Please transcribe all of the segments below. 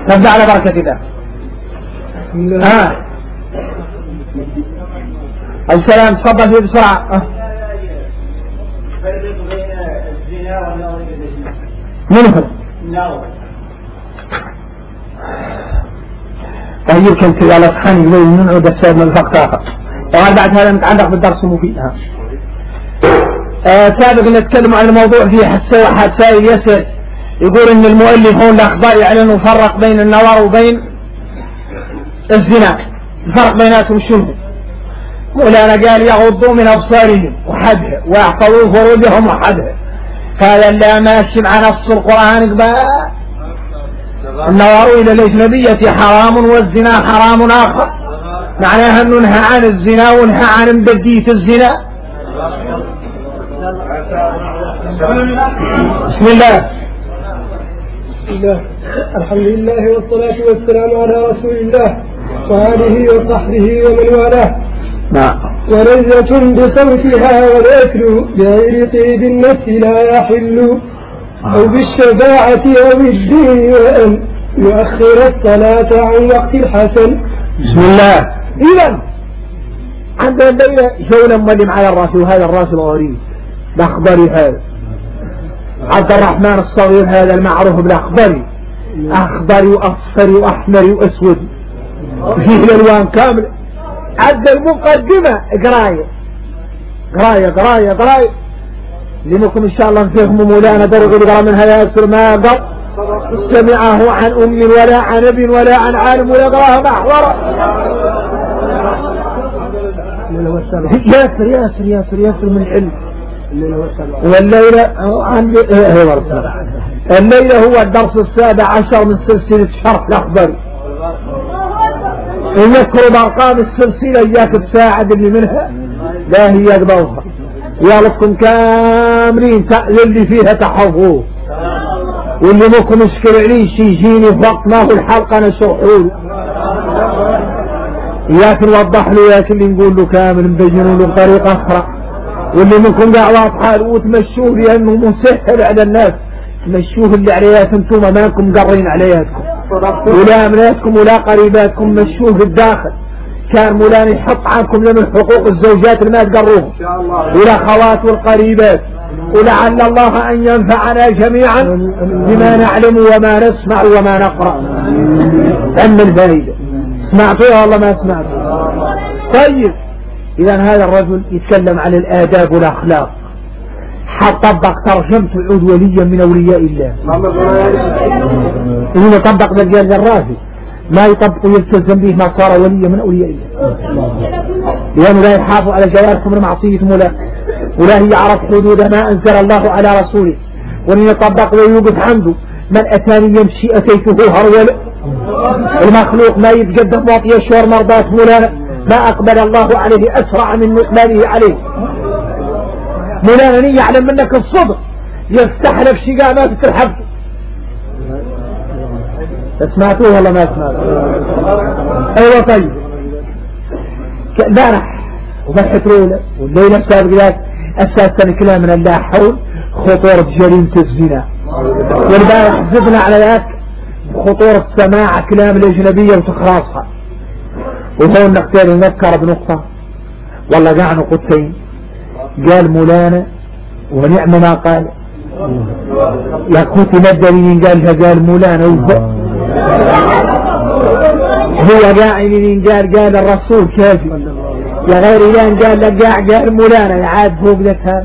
نبدأ على بركة الله. السلام تفضل فيه بسرعة. منهم طيب كنت على صحن يقول منعه دسار من الفقطاقة. وقال بعد هذا متعلق بالدرس المفيد. سابق نتكلم عن الموضوع فيه حتى واحد سائل يسأل يقول ان المؤلف هون الاخبار يعلن فرق بين النظر وبين الزنا، الفرق بيناتهم شنو؟ مولانا قال يغضوا من ابصارهم وحدها ويحفظوا فروجهم وحدها. هذا اللي ماشي مع نص القرآن بقى النظر الى الاجنبية حرام والزنا حرام اخر، معناها انه نهى عن الزنا ونهى عن بدية الزنا. بسم الله. الحمد لله والصلاة والسلام على رسول الله وآله وصحبه ومن والاه. ولذة بصوتها والأكل غير طيب النفس لا يحل، أو بالشفاعة أو الدين، وأن يؤخر الصلاة عن وقت الحسن. بسم الله. إذا عندنا الليلة جولة مولم على الراس، وهذا الراس الغريب الأخضري هذا عبد الرحمن الصغير هذا المعروف بالأخضري، أخضري وأصفري وأحمري وأسود فيه الألوان كاملة. عد المقدمة قراية قراية قراية قراية لمكم إن شاء الله نفهموا مولانا درق القرى من هذا يسر ما قط سمعه عن أم ولا عن ابن ولا عن عالم ولا قراها محورة. ياسر ياسر ياسر ياسر من العلم. والليلة الليلة هو الدرس 17 من سلسلة شرح الأخضر. ونذكر بأرقام السلسلة إياك تساعد اللي منها لا هي يقبضها يا لكم كاملين اللي فيها تحفظوه، واللي ممكن يشكر عليه يجيني في وقت ما هو الحلقة أنا شرحوه إياك نوضح له، إياك اللي نقول له كامل نبينوا له بطريقة أخرى، واللي منكم قاعد واضحة وتمشوه لأنه مسهل على الناس، تمشوه اللي علياتكم انتم ما انكم قرين علياتكم ولا أمناتكم ولا قريباتكم، مشوه بالداخل. كان مولانا يحط عنكم لمن حقوق الزوجات اللي ما تقروهم ولا خوات والقريبات، ولعل الله أن ينفعنا جميعا بما نعلم وما نسمع وما نقرأ. أم الفائدة سمعتوها والله ما سمعتوها؟ طيب إذا هذا الرجل يتكلم عن الآداب والأخلاق، حطبق ترجمة العود وليا من أولياء الله. إنه طبق بالجال الرافي ما يطبق يلتزم به ما صار وليا من أولياء الله، لأنه لا يحافظ على جوارحهم من معصية مولا، ولا هي يعرف حدود ما أنزل الله على رسوله، وأن يطبق ويوقف عنده. من أتاني يمشي أتيته هرولا. المخلوق ما يتقدم واطي شور مرضات مولانا ما أقبل الله عليه أسرع من إقباله عليه. مولانا يعلم منك الصدق يفتح لك شقاء ما تترحب. سمعتوه ولا ما سمعتوه؟ ايوه طيب امبارح وبالحترولة والليلة السابقات اساسا كلام من الله حول خطورة جريمة الزنا، والبارح زدنا على ذلك خطورة سماع كلام الأجنبية وتخراصها. وهون نقتل نذكر بنقطة والله قاع نقطتين. قال مولانا ونعم ما قال يا كوتي مدرين قال مولانا هو قاعد قال الرسول كافي يا غير إلان قال لك قال مولانا يعاد فوق لك هذا.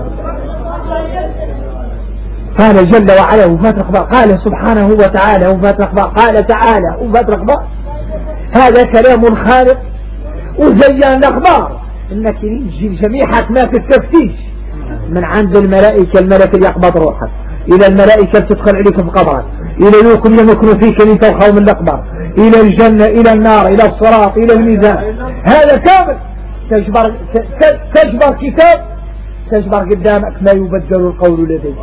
قال جل وعلا وفات الأخبار، قال سبحانه وتعالى وفات الأخبار، قال تعالى وفات الأخبار. هذا كلام خالق وزيان الأخبار انك يجي جميعك ما في التفتيش من عند الملائكة. الملك اللي يقبض روحك الى الملائكة تدخل عليك في قبرك، الى يوكم يمكن فيك اللي توخوا من الأخبار، الى الجنة الى النار الى الصراط الى الميزان. هذا كامل تجبر كتاب تجبر قدامك ما يبدل القول لدي،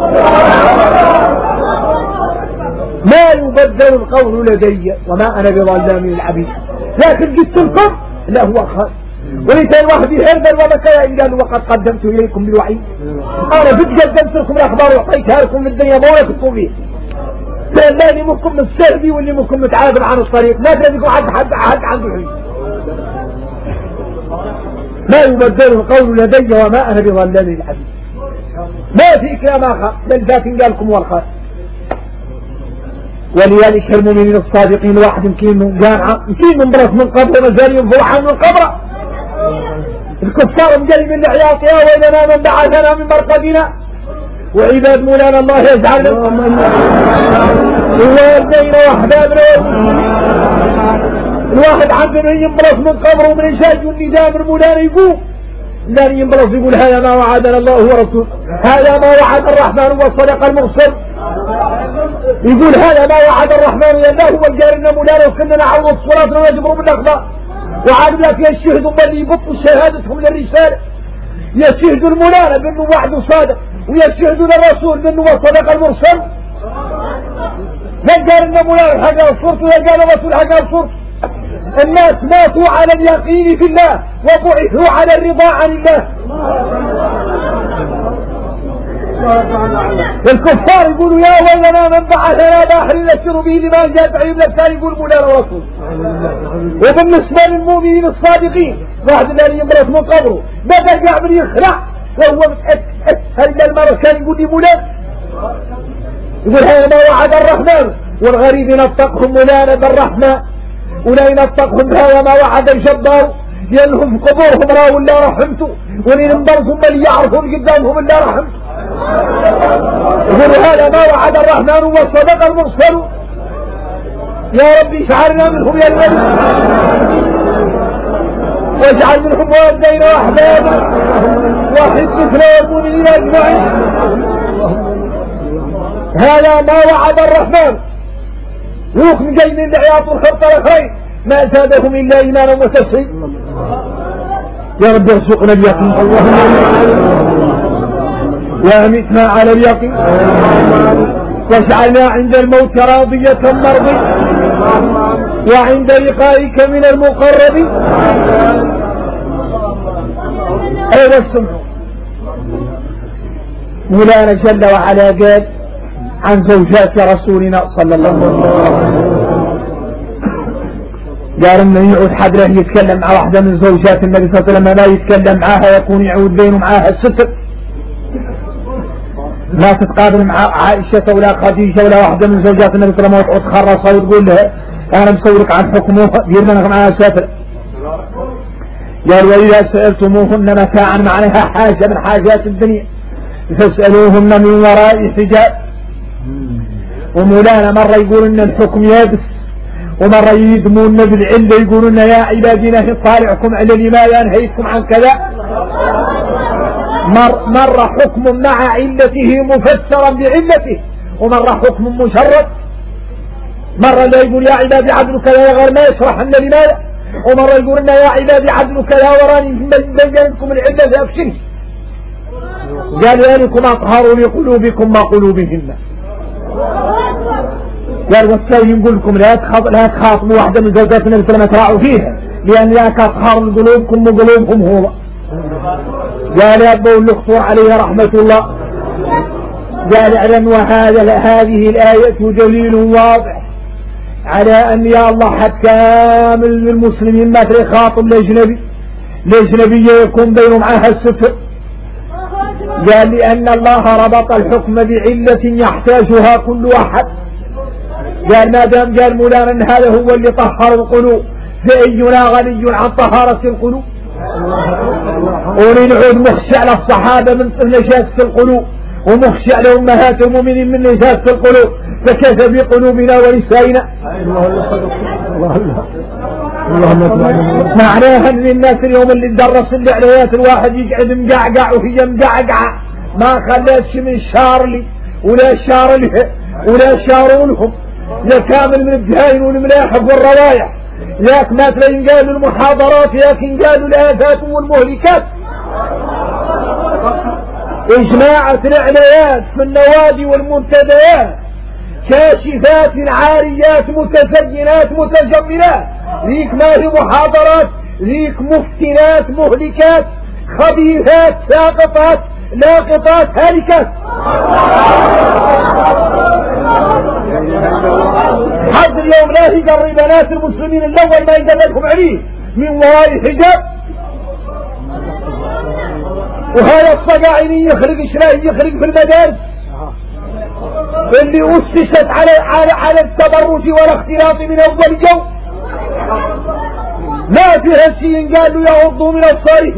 ما يبدل القول لدي وما انا بظلام للعبيد. لكن قلت لكم لا هو خير وليس الواحد يهرب وبكى إن قالوا وقد قدمت إليكم بالوعي. أنا قد قدمت لكم الأخبار وأعطيتها لكم في الدنيا ما ولا كنتم فيه، اللي ممكن مستهدي واللي ممكن متعادل عن الطريق، ما تلاقيكم حد عنده حين. ما يبدل القول لدي وما أنا بظلام الحديث. ما في كلام آخر بل ذات قالكم والخير. ولذلك المؤمنين الصادقين واحد يمكن جامعة يمكن من برس من قبر مزال ينفوحا من قبره. الكفار مجري من عياطها وإننا من بعثنا من مرقدنا وعباد مولانا الله يجعل ووالدينا وأحبابنا الواحد عندنا ينبرص من قبره ومن إنشاج النداء من مولانا يقول لن ينبرص يقول هذا ما وعدنا الله ورسوله، هذا ما وعد الرحمن والصدق المرسل. يقول هذا ما وعد الرحمن لله والجارنا مولانا وكنا نعوض الصلاة ونجبر بالأخلاق وعاد لك يشهدوا بل يبطوا شهادتهم للرسالة، يشهدوا المولانا بأنه وعد صادق ويشهدوا للرسول بأنه الصدق المرسل. لا قال إن مولانا حقا صورته لا قال الرسول حقا صورته. الناس ماتوا على اليقين في الله وبعثوا على الرضا عن الله. الكفار يقولوا يا ويلنا من بعثنا باحر نسر به لما جاء بعيد الثاني يقول مولانا رسول. وبالنسبة للمؤمنين الصادقين واحد الذي يمرض من قبره بدأ يعمل يخلع وهو متأكد هل المرة كان يقول لي مولانا يقول هذا ما وعد الرحمن والغريب ينطقهم مولانا بالرحمة ولا ينطقهم هذا ما وعد الجبار لأنهم في قبورهم راوا الله رحمته ولننبرهم اللي يعرفون قدامهم الله رحمته. يقول هذا ما وعد الرحمن والصدق المرسل. يا ربي اجعلنا منهم يا الملك واجعل منهم والدينا واحبابنا وحزبنا والمؤمنين اجمعين. هذا ما وعد الرحمن وهم جاي من العياط والخلط الخير ما زادهم الا ايمانا وتسليما. يا رب ارزقنا اليقين وامتنا على اليقين واجعلنا عند الموت راضية مرضية وعند لقائك من المقربين. ايها السمع مولانا جل وعلا قال عن زوجات رسولنا صلى الله عليه وسلم قال انه يعود حد له يتكلم مع واحدة من زوجات النبي صلى الله عليه وسلم ما يتكلم معها يكون يعود بينه معها الستر. لا تتقابل مع عائشة ولا خديجة ولا واحدة من زوجات النبي صلى الله عليه وسلم وتخرصها وتقول لها انا مسولك عن حكمه دير منك معها ستر. قال واذا سألتموهن متاعا معناها حاجة من حاجات الدنيا فاسألوهن من وراء حجاب. ومولانا مرة يقول ان الحكم يابس ومرة يدمون بالعلة يقولون يا عبادي نهي طالعكم على لماذا انهيتكم عن كذا. مرة حكم مع علته مفسرا بعلته ومرة حكم مشرد. مرة لا يقول يا عبادي عدل كذا غير ما يشرح لنا لماذا ومرة يقول لنا يا عبادي عدل كذا وراني بينكم العلة فأبشره. قال ذلكم أطهروا لقلوبكم ما قلوبهن. قال والسوي يقول لكم لا تخاطبوا واحدة من زوجات النبي صلى الله عليه وسلم تراعوا فيها لأن لا تطهر قلوبكم وقلوبهم هو. قال يا أبو الأخطر عليه رحمة الله قال اعلم هذه الآية دليل واضح على أن يا الله حد كامل للمسلمين ما يخاطب الأجنبية يكون بينهم معها الستر. قال لأن الله ربط الحكم بعلة يحتاجها كل واحد. قال ما دام قال مولانا ان هذا هو اللي طهر القلوب فأينا غني عن طهارة القلوب. ولنعود مخشع للصحابة من نجاسة القلوب ومخشع لأمهات المؤمنين من نجاسة القلوب فكيف بقلوبنا ونسائنا. معناها ان الناس اليوم اللي تدرس الاعلانات الواحد يقعد مقعقع وهي مقعقعة ما خلاتش من شارلي ولا شارله ولا شارولهم لا كامل من الدهين والملاحق والروايح ياك ما تلاقين قالوا المحاضرات ياكن قالوا الآفات والمهلكات. إجماعة الإعلانات في النوادي والمنتديات كاشفات عاريات متزينات متجملات ذيك ما هي محاضرات ذيك مفتنات مهلكات خبيثات ساقطات لاقطات هالكات. اليوم لا يقري بنات المسلمين الأول ما يدلكم عليه من وراء حجاب، وهذا الصقاعيني يخرج يخرج في المدارس اللي أسست على التبرج والاختلاط من أول جو، ما فيها شيء قالوا يغضوا من الصريح.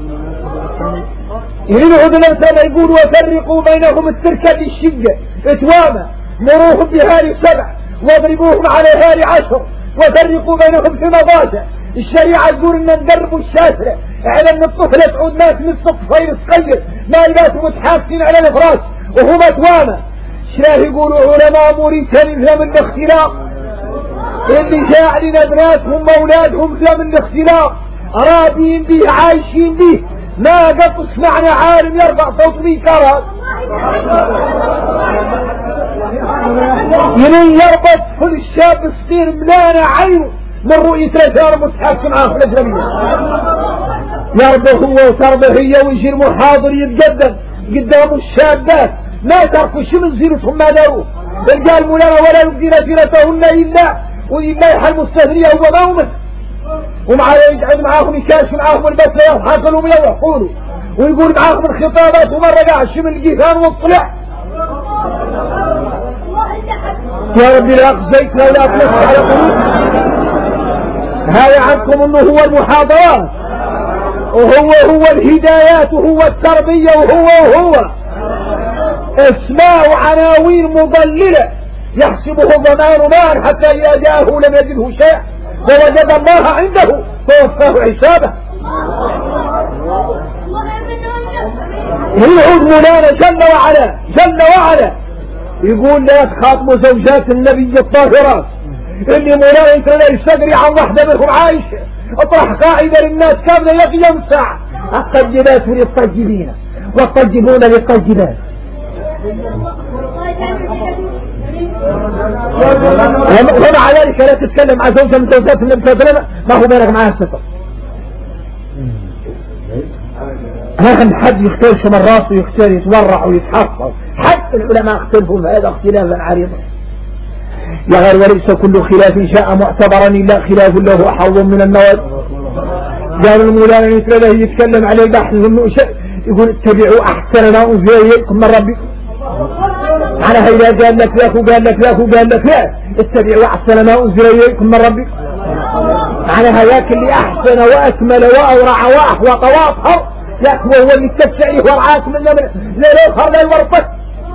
ينعد الأمثال يقول وفرقوا بينهم التركة الشقة اتوامى مروهم بهاري 7 واضربوهم على هاري 10 وفرقوا بينهم في مضاجع. الشريعة تقول ان ندربوا الشاسرة على ان الطفلة تعود ناس نصف الطفيل صغير ما يلاتوا متحاسين على الفراش وهم اتوامى. شراه يقولوا علماء موريتانيا من الاختلاط اللي جاعلين ابناتهم واولادهم من الاختلاط راضيين به عايشين به، ما قد سمعنا عالم يرفع صوت بيكارات يلين يربط كل الشاب الصغير ملانا عينه من رؤية رجال متحاكم معاه في الأجنبية، يربط هو وتربط هي ويجي المحاضر يتقدم قدام الشابات ما تركوا شي من زينتهم ما داروه. الرجال مولانا ولا يبدين زينتهن إلا وإلا يحل مستهرية هو مومس، ومعاه يقعد معاهم يكاش معاهم البس يضحكوا ويضحكوا ويقول معاهم الخطابات ومرة قاعد شي من الجيفان والطلع. يا ربي لا أخزيتنا ولا أخلص على قلوب. هذا عنكم انه هو المحاضرات وهو الهدايات وهو التربية وهو اسماء وعناوين مضللة يحسبه الضمان مان حتى إذا جاءه لم يجده شيء ووجد الله عنده فوفاه حسابه. يعود مولانا جل وعلا يقول لا تخاطبوا زوجات النبي الطاهرات اللي مولانا يترى يستدري عن واحدة منهم عايشة اطرح قاعدة للناس كاملة يوم ساعة الطيبات للطيبين والطيبون للطيبات. ومع ذلك لا تتكلم مع زوجة من زوجات النبي الطاهرات ما هو بالك معها الستر. هذا حد يختار شو من راسه يختار يتورع ويتحفظ، حتى العلماء اختلفوا في هذا اختلافا عريضا. يا غير وليس كل خلاف جاء معتبرا الا خلاف له حظ من المواد. قال المولانا يتلى يتكلم عليه بحث يقول اتبعوا احسن ما انزل اليكم من ربكم. على هيدا قال لك لا وقال لك لا وقال لك لا اتبعوا احسن ما انزل اليكم من ربكم. على هياك اللي احسن واكمل واورع واحوط واطهر لك هو اللي تتسعيه ورعاك من لا يظهر لا يورطك.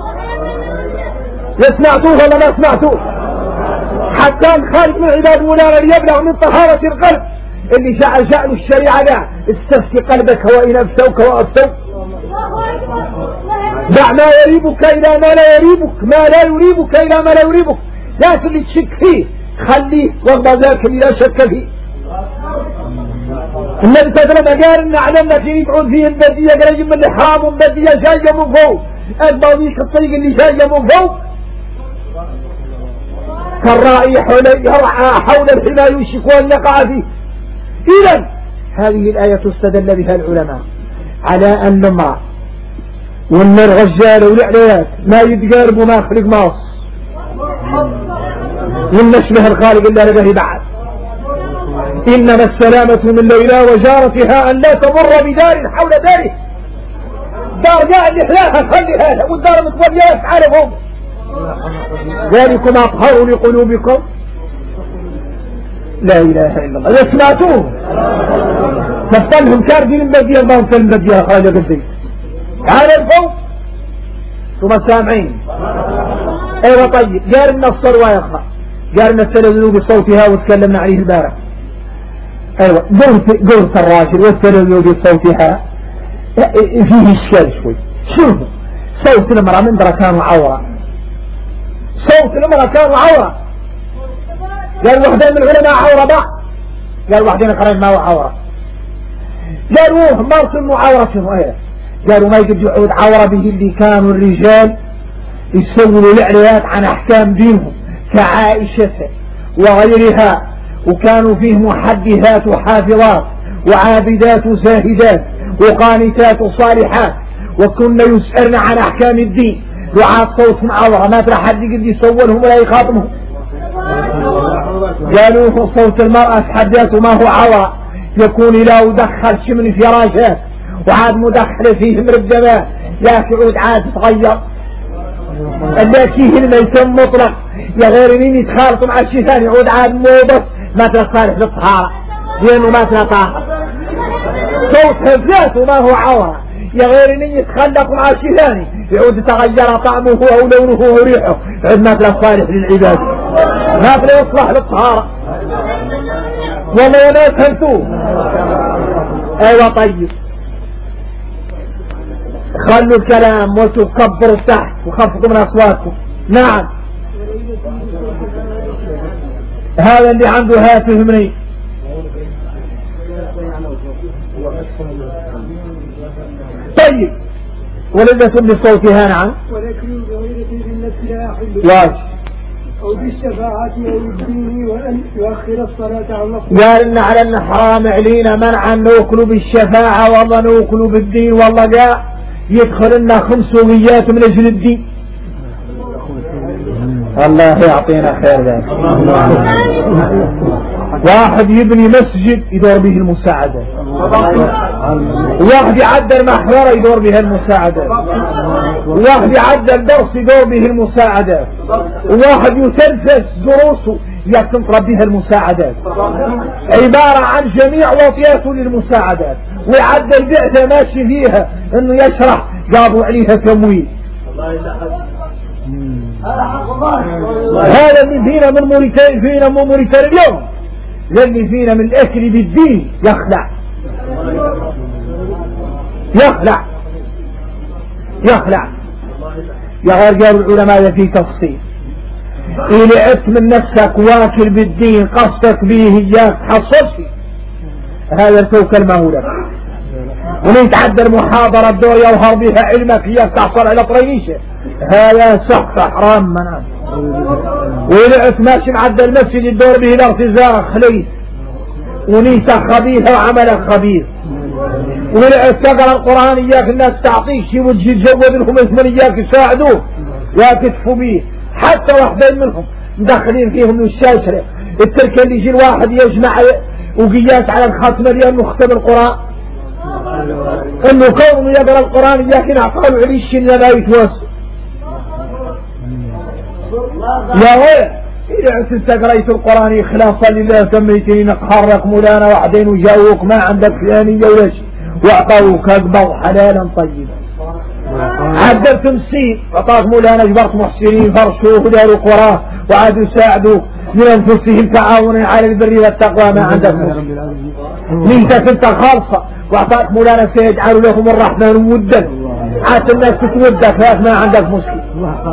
سمعتوه ولا ما سمعتوه؟ حتى خالد من عباد مولانا ليبلغ من طهارة القلب اللي جعل شأن الشريعة ده استفتي قلبك وإن أفتوك وأفتوك. دع ما يريبك إلى ما لا يريبك، ما لا يريبك إلى ما لا يريبك، لكن اللي تشك فيه خليه وارضى ذاك اللي لا شك فيه. النبي صلى الله عليه وسلم قال إن أعلمنا في يبعون فيه البدية قال من الإحرام البدية جاية من فوق أكبر ذيك الطريق اللي جاية من فوق كالرائي يرعى حول الحمى يوشك أن يقع فيه. إذن هذه الآية استدل بها العلماء على أن المرأة وأن الرجال والعليات ما يتقاربوا ما خلق ماص والنشبه الخالق إلا لبه بعد. إنما السلامة من ليلى وجارتها أن لا تمر بدار حول داره. دار قاعد إحلاها خليها والدار متوليات عارفهم ذلكم أطهر لقلوبكم. لا إله إلا الله. إذا سمعتوه تفتلهم كاردين المبدية اللهم في المبدية خالد قدي على الفوق ثم سامعين. أيوة طيب قارنا الصر ويقرأ قارنا التلفزيون بصوتها وتكلمنا عليه البارح. أيوة قلت الراجل والتلفزيون بصوتها فيه إشكال شوي. شوفوا صوت المرأة من درا كانوا عورة، صوت المرأة كانوا عورة. قال واحدين من العلماء عورة بعض، قال واحدين قرين ما هو عورة، قالوا ما صنوا عورة شنو ايه، قالوا ما يجب يعود عورة به اللي كانوا الرجال يسولوا الإعلانات عن أحكام دينهم كعائشة وغيرها، وكانوا فيه محدثات وحافظات وعابدات وزاهدات وقانتات وصالحات، وكنا يسألن عن أحكام الدين. دعاة صوت عورة ما ترى حد يقدر يسولهم ولا يخاطبهم. قالوا صوت المرأة تحدث ما هو عورة، يكون لو دخل شمن فراشات وعاد مدخل فيه مرجبات لكن عود عاد تغير التي هي الميت مطلق يا غير مين يتخالطوا مع الشيء ثاني عود عاد موضح ما تصالح للطهارة لأنه ما تطهر. صوت هزاته ما هو عورة يا غير مين يتخلقوا مع الشيء ثاني يعود تغير طعمه ولونه وريحه عود ما تصالح للعباد ما يصلح للطهارة. والله يا ناس هلتوه. ايوه طيب خلوا الكلام وتكبروا تحت وخفضوا من اصواتكم. نعم هذا اللي عنده هاتف مني. طيب ولدتم بصوتها. نعم ولكن بغير طيب النفس لا يحل واجب أو بالشفاعة أو الدين وأن يؤخر الصلاة عن نصر. قال إن على إن حرام علينا منعا نوكلوا بالشفاعة والله نوكلوا بالدين والله جاء يدخل لنا خمسوميات من أجل الدين. الله يعطينا خير ذلك. واحد يبني مسجد يدور به المساعدة، واحد يعدل محورة يدور بها المساعدة، واحد يعدل درس يدور به المساعدات، وواحد يتنفس دروسه يتنطرب بها المساعدات. عبارة عن جميع وطياته للمساعدات ويعدل بعثة ماشي فيها انه يشرح جابوا عليها تمويل. هذا اللي فينا من موريتانيا اليوم، اللي فينا من الاكل بالدين يخلع يخلع يخلع. يا غير قالوا العلماء في تفصيل إلى من نفسك واكل بالدين قصدك به إياك حصصي هذا التوكل ما هو لك. ومن يتعدى المحاضرة الدور يظهر بها علمك إياك تحصل على طريقيشة هذا سقط حرام منام. وإلى ماشي معدى المسجد الدور به الارتزاق خليس ونيسة خبيثة وعملك خبيث. وإلى تقرأ القرآن إياك الناس تعطيك شيء وتجي تجود لهم اسمن إياك يساعدوه ويكتفوا به. حتى واحدين منهم مدخلين فيهم من الشاشرة التركة اللي يجي الواحد يجمع وقياس على الختمة لأنه ختم القرآن انه كونه يقرأ القرآن إياك نعطاله عليش إلا لا يتوسع. يا ويل إذا أنت قرأت القرآن إخلاصا لله سميتني نقهرك مولانا وحدين وجاوك ما عندك ثانية ولا شيء وأعطوك أكبر حلالا طيبا. عدلت مسين أعطاك مولانا جبرت محسنين فرشوه وداروا قراه وعادوا يساعدوك من أنفسهم تعاونا على البر والتقوى ما عندك مشكلة. نيتك أنت خالصة وأعطاك مولانا سيجعل لهم الرحمن ودا حتى الناس تتودك لكن ما عندك مشكلة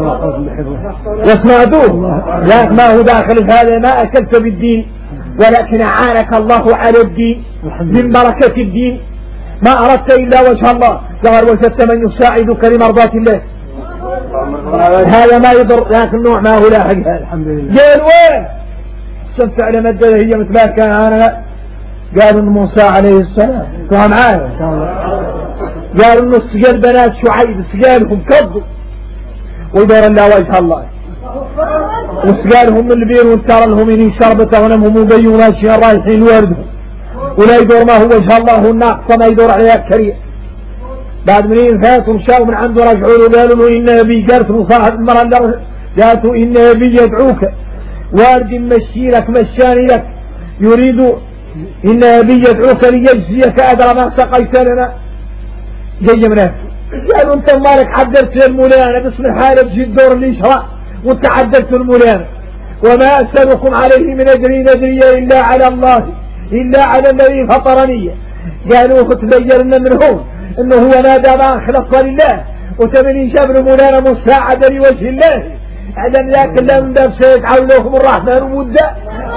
واسمعتوه لكن ما هو داخل في هذا ما أكلت بالدين ولكن أعانك الله على الدين من بركة الدين ما أردت إلا وجه الله قال وجدت من يساعدك لمرضاة الله هذا ما يضر لكن نوع ما هو لا حق هذا. قال وين الشمس على مدة هي مثل كان أنا قالوا إن موسى عليه السلام كان معايا قالوا إنه سجال بنات شعيب سجالهم كذبوا ويدور الله وجه الله وسجالهم من البير وانترى لهم إني شربة غنمهم وبيوا ماشيين رايحين واردهم ولا يدور ما هو وجه الله الناقصة ما يدور عليها الكريم. بعد منين فاتوا شاو من عنده رجعوا له قالوا له إن أبي قالت مصاحب المرأة قالوا إن أبي يدعوك وارد مشي لك مشاني لك يريد إن أبي يدعوك ليجزيك أدرى ما سقيت لنا جاي منك. قالوا أنت مالك عدلت المولانا باسم الحالة بجي الدور اللي يشرع وانت عدلت المولانا وما أسألكم عليه من أجري ندري إلا على الله إلا على الذي فطرني. قالوا فتبين منهم انه هو نادى ما اخلص لله وتمني جبر مولانا مساعدة لوجه الله اعلم لكن لم باب سيجعل لكم الرحمن ودا.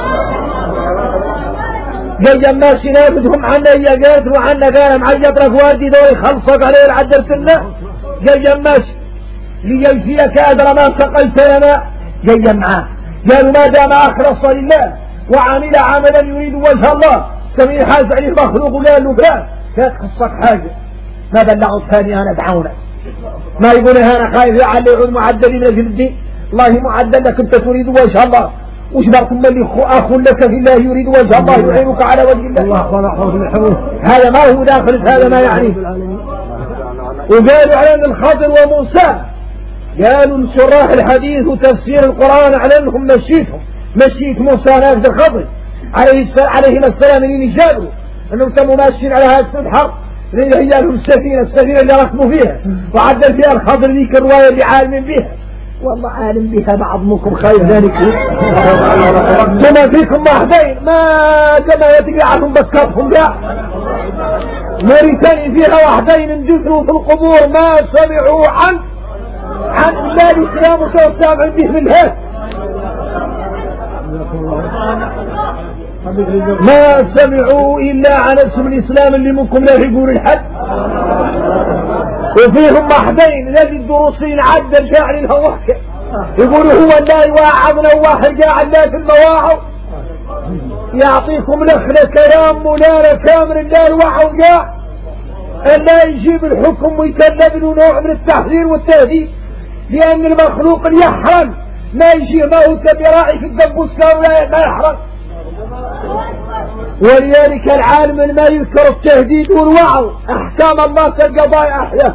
جاي ماشي نابدهم عنا يا قالت وعنا قال معيط لك وادي دوري خلصك عليه العدل سنة جاي ماشي ليجزيك أدرى ما سقيت لنا جاي معاه. قالوا ما دام اخلص لله وعمل عملا يريد وجه الله سمي حاز عليه مخلوق وقال له لا تخصك حاجة ما بلغوا الثاني أنا دعونا ما يقول أنا خايف لعل يعود معدل من أجل الدين. الله معدل لك أنت تريد وجه الله وش باركم اللي أخ لك في الله يريد وجه الله يعينك على وجه الله. هذا ما هو داخل، هذا ما يعني. وقالوا على أن الخضر وموسى، قالوا شراح الحديث وتفسير القرآن على أنهم مشيت موسى ناقد الخضر عليهما السلام اللي نجابوا أنهم كانوا ماشيين على هذا البحر اللي هي لهم السفينة اللي ركبوا فيها وعدل فيها الخضر ذيك الرواية اللي عالم بها. والله عالم بها بعضكم خير ذلك. ثم فيكم واحدين ما كما يتقي عنهم بكرهم لا موريتاني فيها واحدين اندثروا في القبور ما سمعوا عن الله الإسلام وتوسام عندهم الهات، ما سمعوا إلا عن اسم الإسلام اللي منكم لا يقول الحد. وفيهم واحدين الذي الدروسين عدل شاعر لها وحكة يقولوا هو لا يواعظنا واحد قاعد لا في المواعظ يعطيكم نخلة كلام مولانا كامل لا الوعظ قاع ألا يجيب الحكم ويكلم له نوع من التحذير والتهديد، لأن المخلوق اللي يحرم ما يجي ما هو كبراعي في الدبوس كامل ما يحرم. ولذلك العالم ما يذكر التهديد والوعظ أحكام الله كالقضاء أحياء.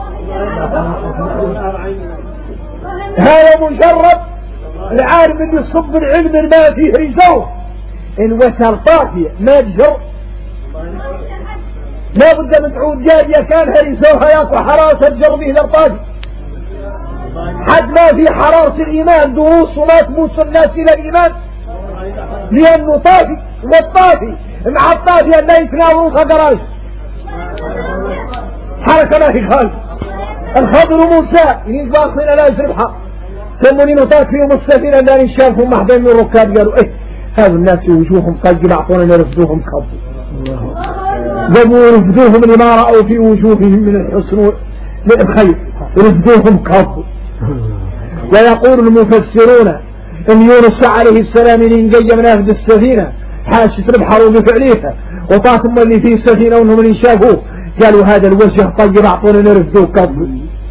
هذا مجرد العالم اللي يصب العلم ما فيه رجوه إن وسر طافية ما تجر لا بد من تعود جارية كان هريسوها ياكو حراسة تجر به للطافي حد ما في حرارة الإيمان دروس وما تموت الناس إلى الإيمان، لأنه طافي والطافي مع الطافي أن لا يتناولون خضراج حركة ما في خالص. الخضر موسى ينفاقنا لا يسربها ثم نطاق فيهم السفينة لا نشافهم محضين من الركاب قالوا إيه هذا الناس وجوههم قد بعطونا نرفدوهم خضوا قاموا رفدوهم لما رأوا في وجوههم من الحسن للخير رفدوهم خضوا. ويقول المفسرون ان يونس عليه السلام ينجي من اخذ السفينة حاشت البحر بفعليها وطاقم اللي فيه السفينة وانهم اللي شافوه قالوا هذا الوجه طيب اعطونا نرفدوه كضوا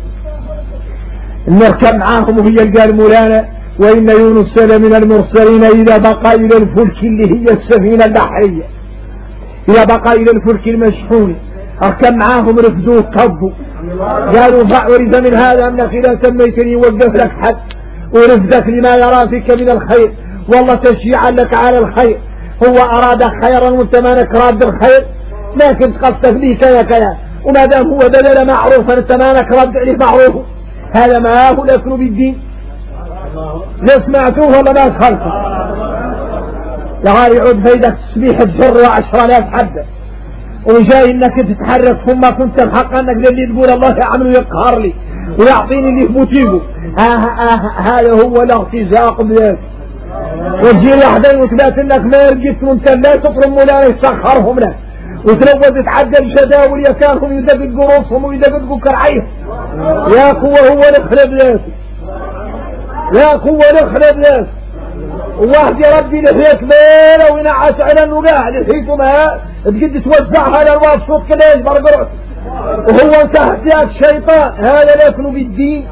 نركب معاهم. وهي قال مولانا وإن يونس لمن المرسلين إذا بقى إلى الفلك اللي هي السفينة البحرية إذا بقى إلى الفلك المشحون أركب معاهم رفدوه كضوا قالوا فأعرف من هذا أنك إذا سميتني يوقف لك حد ورفدك لما يرى فيك من الخير والله تشجيعا لك على الخير. هو أراد خيرا وانت ما نكراد بالخير لكن تقصد به كذا كذا وما دام هو بدل معروفا انت ما نكراد عليه معروف هذا ما هو الأكل بالدين. لا سمعتوه ولا ما دخلته لغاية يعود فايدك تسبيح الجر 10,000 حبة وجاي انك تتحرك ثم كنت الحق انك للي تقول الله يعمل يقهر لي ويعطيني اللي يموتيبه هذا هو الاغتزاق بذلك. وتجي لحظين وثلاث انك ما يرجت وانت لا تطلب مولانا يسخرهم لك وتلوث تتعدل جداول يكانهم يدبق رؤوسهم ويدبقوا كرعيه يا قوة هو نخرب ذاته يا قوة نخرب ذاته. وواحد يربي لحية ليلة وينعس على انه قاعد لحيته ما تقد توزعها على الواف صوت كده يجبر قرعته وهو تحت الشيطان هذا لكنه بالدين.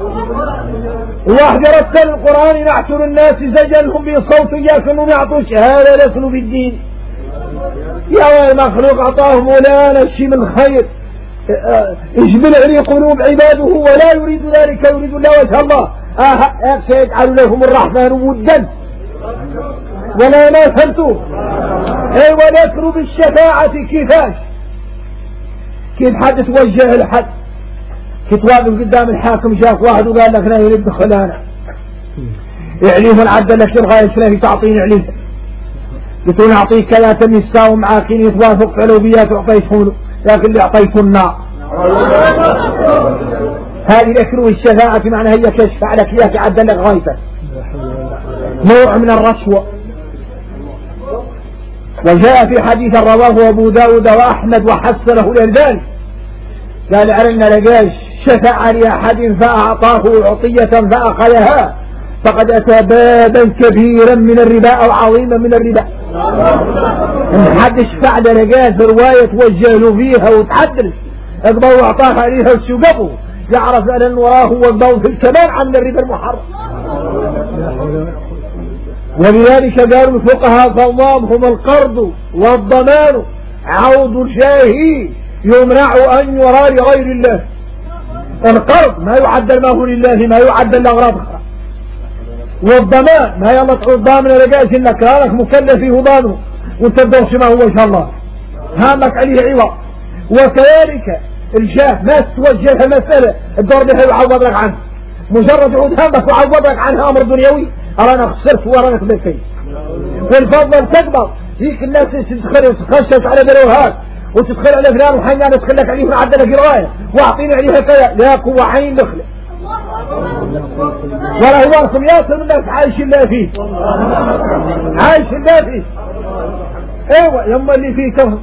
وواحد يرتل القرآن ينعتر الناس يزجلهم بصوت إياك انهم يعطوش هذا لكنه بالدين. يا المخلوق أعطاه مولانا الشيء من خير اجبل عليه قلوب عباده ولا يريد ذلك يريد الله وجه الله سيجعل لهم الرحمن ودا ولا ما فهمتوه اي وذكروا بالشفاعة كيفاش كيف حد توجه الحد كيف واقف قدام الحاكم شاف واحد وقال لك لا يريد خلانا يعليه العدل لك الغاية شلاه تعطيني عليه قلت له نعطيك كذا تم يساوم معاكين يتوافق علوبيات وعطيتهم لكن اللي اعطيته النار. هذه ذكر الشفاعة معنى هي كشفع لك اياك عدل لك غايتك نوع من الرشوة. وجاء في حديث رواه أبو داود وأحمد وحسنه الألباني قال علينا لقاش شفع لأحد فأعطاه عطية فأخذها فقد أتى بابا كبيرا من الربا أو عظيما من الربا. إن حد شفع لقاش رواية توجه له فيها وتعدل أقبل وأعطاه عليها وسيقبه يعرف أن وراه والضوء في الكمال عن الربا المحرم. ولذلك قالوا الفقهاء فضامهم القرض والضمان عوض الشاهي يمنع أن يرى لغير الله. القرض ما يعدل ما هو لله، ما يعدل لأغراض أخرى. والضمان ما يلا تعود ضامن لقاش انك هذاك مكلف فيه ضامنه وانت تدورش ما هو ان شاء الله هامك عليه عوض. وكذلك الجاه ما توجهها مسألة الدور بها يعوض لك عنه، مجرد عود هامك وعوض لك عنها امر دنيوي ارانا خسرت وارانا كبير. والفضل تكبر هيك الناس تخشت على بروهات وتدخل على فلان وحيان تدخل لك عليه ونعدل لك الغاية واعطيني عليها كذا لا قوة عين دخله ولا هو رسم ياسر من الناس عايش الله فيه، عايش الله فيه. ايوه يما اللي فيه كم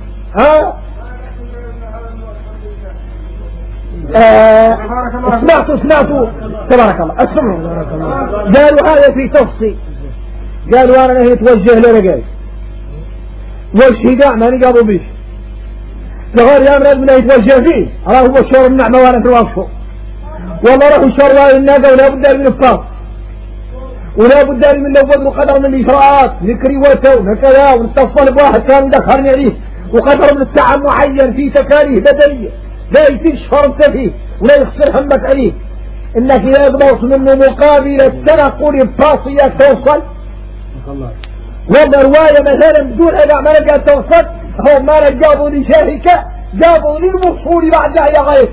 سمعتوا تبارك الله اسمعوا. قالوا هذا في تفصيل، قالوا انا نهي توجه لرجال والشهداء ما نقابوا بيش لغير يا مراد من يتوجه فيه راه هو الشور النعمة وانا في الوصفه. والله راحوا شروا الناقة ولا بد من الفاق ولا بد من لو قدر من الإجراءات نكري وتو هكذا ونتصل بواحد كان دخلني عليه وقدر من الساعة معين في تكاليف بدنية لا يتشهر انت فيه ولا يخسر همك عليه انك اذا ضموت منه مقابل التنقل الفاصية توصل. والله رواية مثلا بدون اداء ما لقى توصل هو ما جابوا لشاهك جابوا للوصول بعدها يا غير.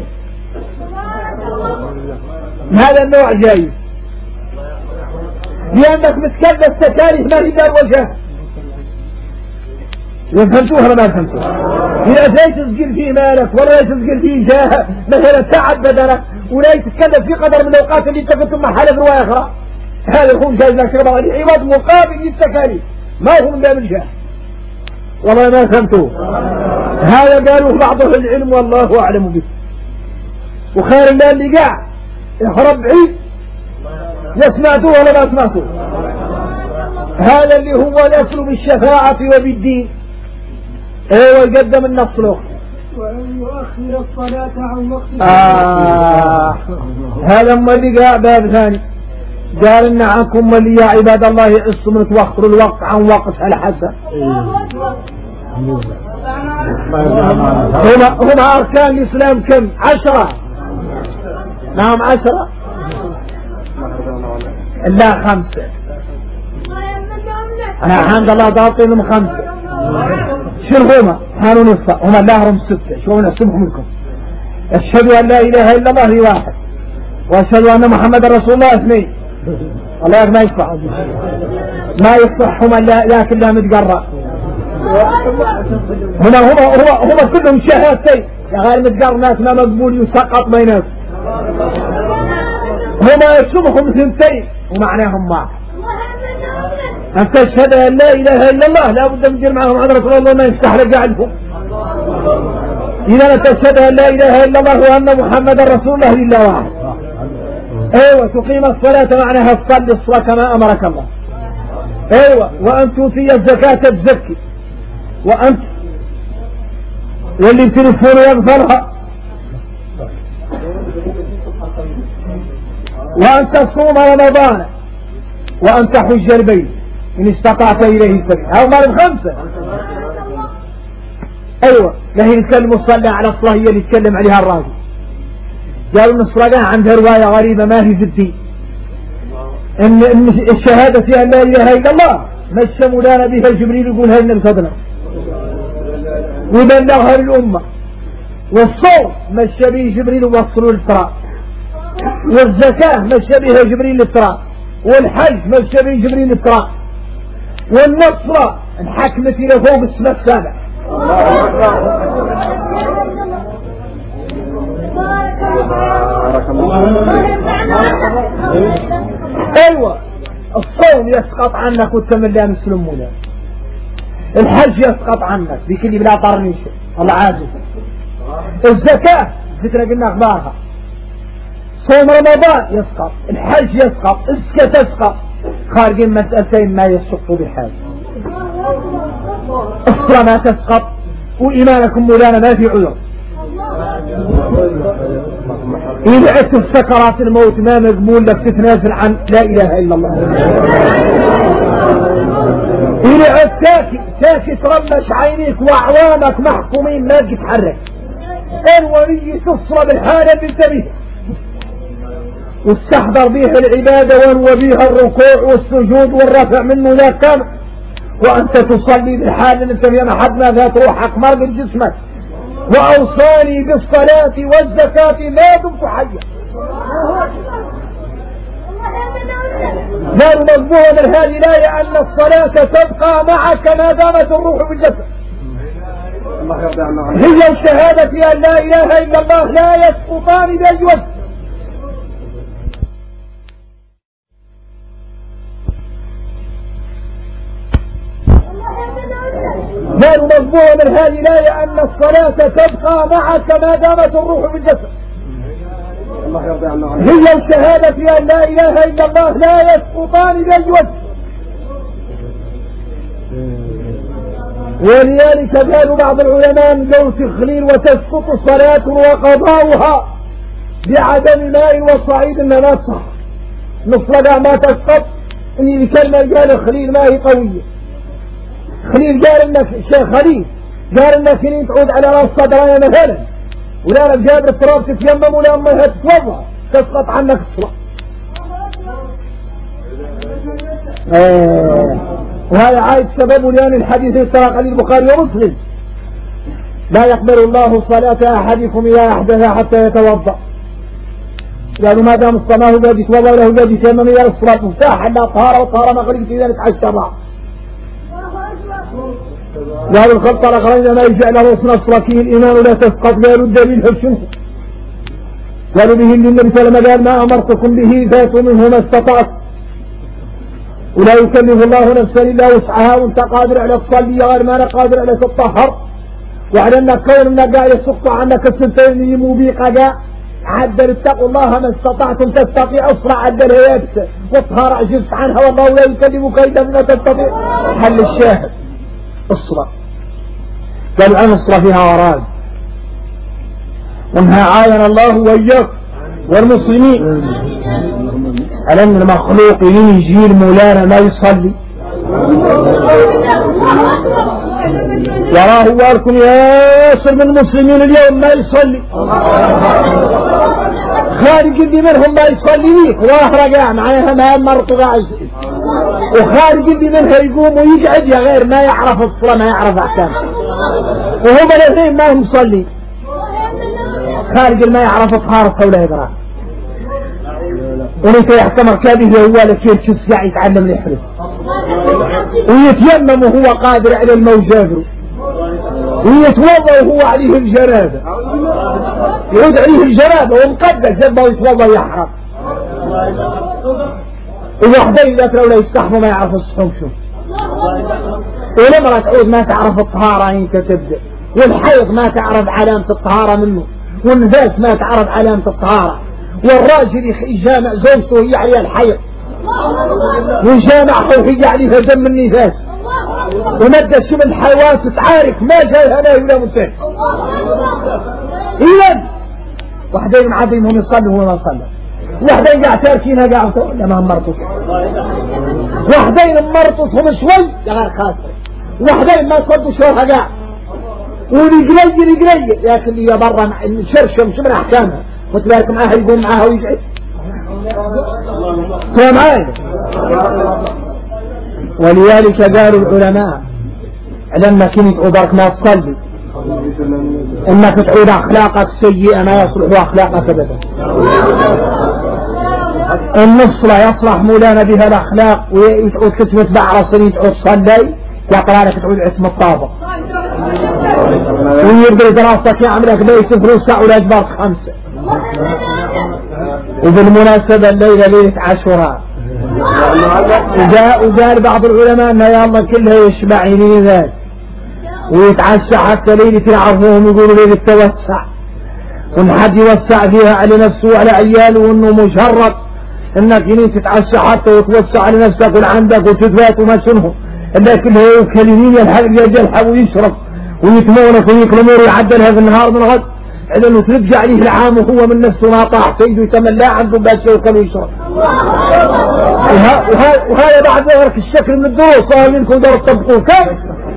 هذا النوع جاي لأنك متكلف تكاليف ما هي دار وجه. فهمتوها ولا ما فهمتوها؟ إذا لا تسجل فيه مالك ولا تسجل فيه جاه مثلا تعب بدنك ولا يتكلف في قدر من الأوقات اللي انت كنت محل في رواية أخرى هذا يكون جايز لك شغل عوض مقابل للتكاليف ما هو من باب الجاه. والله ما فهمتوه. هذا قالوا بعض أهل العلم والله أعلم به. وخير الله اللي قاع يحرب عيد يسمعتوه ولا ما سمعتوه؟ هذا اللي هو الأصل بالشفاعة وبالدين. ايوه يقدم النص له وأن يؤخر الصلاة عن وقت هذا ما اللي قاع باب ثاني قال ان عنكم ولي يا عباد الله يعصوا من توخروا الوقت عن وقت الحسن. هما أركان الإسلام كم؟ 10. نعم 10 لا 5. أنا الحمد الله ضاطينهم 5. شنو هما؟ هانوا نصف هما لاهرم 6. شو نسمهم لكم؟ أشهد أن لا إله إلا الله هي 1 وأشهد أن محمد رسول الله 2. الله ما يصح ما يصحهم لكن لا متقرأ. هما كلهم شهادتين يا غير متقرأ ناس ما مقبول يسقط ما يناس. هما يشبههم 2 ومعناهم واحد. أن تشهد أن لا إله إلا الله لا بد من جمع معهم عن رسول الله ما يستحرق عنهم. إذا تشهد أن لا إله إلا الله وأن محمد رسول الله لله واحد. أيوة تقيم الصلاة معناها تصلي الصلاة كما أمرك الله. أيوة وأن تؤتي الزكاة تزكي وأنت واللي بتلفون يغفرها وأن تصوم رمضان وأن تحج البيت إن استطعت إليه السبيل. هذا مال 5. أيوة لا هي نتكلم الصلاة على الصلاة هي اللي يتكلم عليها الراجل. قالوا ان الصلاة عندها رواية غريبة ما هي في الدين ان الشهادة فيها لا إله إلا الله مشى مولانا بها جبريل يقول هاي النبي صدنا وبلغها للأمة. والصوم مشى به جبريل ووصلوا للتراب. والزكاة مشى بها جبريل للتراب. والحج مشى به جبريل للتراب. والنصرة انحكمت إلى فوق السماء السابع. ايوه الصوم يسقط عنك والتملي مسلمون. الحج يسقط عنك بكل بلا طرنيش الله عاجز. الزكاة ذكر قلنا اخبارها. صوم رمضان يسقط. الحج يسقط. الزكاة تسقط. خارجين مسألتين ما يسقط بحاجة. الصلاة ما تسقط وإيمانكم مولانا ما في عذر. إذا عدت في سكرات الموت ما مقبول لك تتنازل عن لا إله إلا الله. إلى ساكت ترمش عينيك وأعوامك محكومين ما تتحرك. الولي تصل بالحالة اللي انت بيها واستحضر بيها العبادة وانوى بيها الركوع والسجود والرفع منه لا كان، وأنت تصلي بالحالة اللي انت بيها محدنا ذات روحك مرق جسمك. وأوصاني بالصلاة والزكاة ما دمت حيا. قالوا مضمون من هذه الآية أن الصلاة تبقى معك ما دامت الروح بالجسد. هي الشهادة أن لا إله إلا الله لا يسقطان بأي وجه. قالوا مضمون من هذه الآية أن الصلاة تبقى معك ما دامت الروح بالجسد. هي الشهادة أن لا إله إلا الله لا يسقطان بأي وجه. ولذلك قالوا بعض العلماء لو تخليل وتسقط صلاة وقضاؤها بعدم ماء وصعيد إنها ما تصح. نصلها ما تسقط. إني بكلمة قال خليل ما هي قوية. خليل قال إنك شيخ خليل قال إنك إني تعود على راس صدرانة مثلا ولا رجال التراب تتيمم ولا أمها تتوضأ تسقط عنك الصلاة. وهذا عايد سببه لأن الحديث السابق عن البخاري ومسلم لا يقبل الله صلاة أحدكم إذا أحدث حتى يتوضأ. قالوا ما دام الصلاة الذي يتوضأ له الذي يتيمم إلى الصلاة مفتاحا لا طهارة وطهارة مغرب إذا نتعشى بعض. قالوا الخلطة الأخرين ما يجعل رؤوسنا الصلاكين الإيمان لا تسقط. قالوا الدليل حشنه قالوا به النبي صلى الله عليه وسلم قال ما أمرتكم به فاتوا منه ما استطعت ولا يكلف الله نفسا إلا وسعها وانت قادر على تصلي غير ما أنا قادر على تطهر. وعلى أنك كون أنك قاعد يسقط عنك السنتين يموبيق قاعد عدل اتقوا الله ما استطعتم تستطيع أسرع عدل هيابس واطهر عجزت عنها والله لا يكلفك إذا ما تستطيع. حل الشاهد الصلاة. قالوا عن الصلاة فيها وراد وانها عاين الله وإياك والمسلمين على أن المخلوق يجي المولانا ما يصلي وراه واركم ياسر من المسلمين اليوم ما يصلي خارج اللي منهم ما يصلي بيك واحرى قاع معاها ما مرته قاعد وخارج اللي منها يقوم ويقعد يا غير ما يعرف الصلاة ما يعرف أحكام وهم الاثنين ما هم يصلي خارج ما يعرف طهارة ولا يقرأ وليس يحتمر كابه هو لكير شسع يتعلم الإحرس ويتيمم وهو قادر على الموجابر ويتوضى وهو عليه الجنابة يعود عليه الجنابة ومقدس زبا ويتوضى يحرم ووحدين ذات لو لا يستحموا ما يعرف الصحوم شو ولمرة تعود ما تعرف الطهارة انت تبدأ والحيض ما تعرف علامة الطهارة منه والنفاس ما تعرف علامة الطهارة والراجل يجامع زوجته وهي عليها الحيض ويجامعها وهي عليها دم النفاس ومدى شبه الحيوان تتعارك ما جايها لا ولا منتهي. إذن وحدين معديهم يصلوا وما صلوا وحدين قاعد تاركينها قاعد ولا ما مرتوش وحدين مرتوهم شوي يا غير خاسر وحدين ما صدوا شوها قاعد ورجلي لكن هي برا شرشم شو من احكامها وتبارك معاها يقوم معاها ويجعل كلام عايز. ولذلك قالوا العلماء لما كنت أبارك ما تصلي انك تعود اخلاقك سيئة ما يصلح اخلاقك ابدا. النصلة يصلح مولانا بها الاخلاق وتثبت بعرص تعود تصلي يقرأ لك تعود اسم الطابق ويبدأ دراستك يعملك ليس فلوس ولا اجبارك 5. وبالمناسبة الليلة ليلة عاشوراء وقال بعض العلماء انها يا الله كلها يشبع يمين ذات ويتعشى حتى ليلة يعرفوهم يقولوا ليلة توسع وان حد يوسع فيها على نفسه وعلى عياله وانه مشرط انك ينين تتعشى حتى وتوسع على نفسك وعندك وتثبات وما شنه الا كلها يوكلين يلحق ويشرب ويتمونك ويكلمون ويعدلها في النهار من غد لأنه ترجع عليه العام وهو من نفسه ما طاح سيده يتملى عنده باش يوكل ويشرب وهذا بعد ظهرك الشكل من الدروس صار منكم دور تطبقوا كم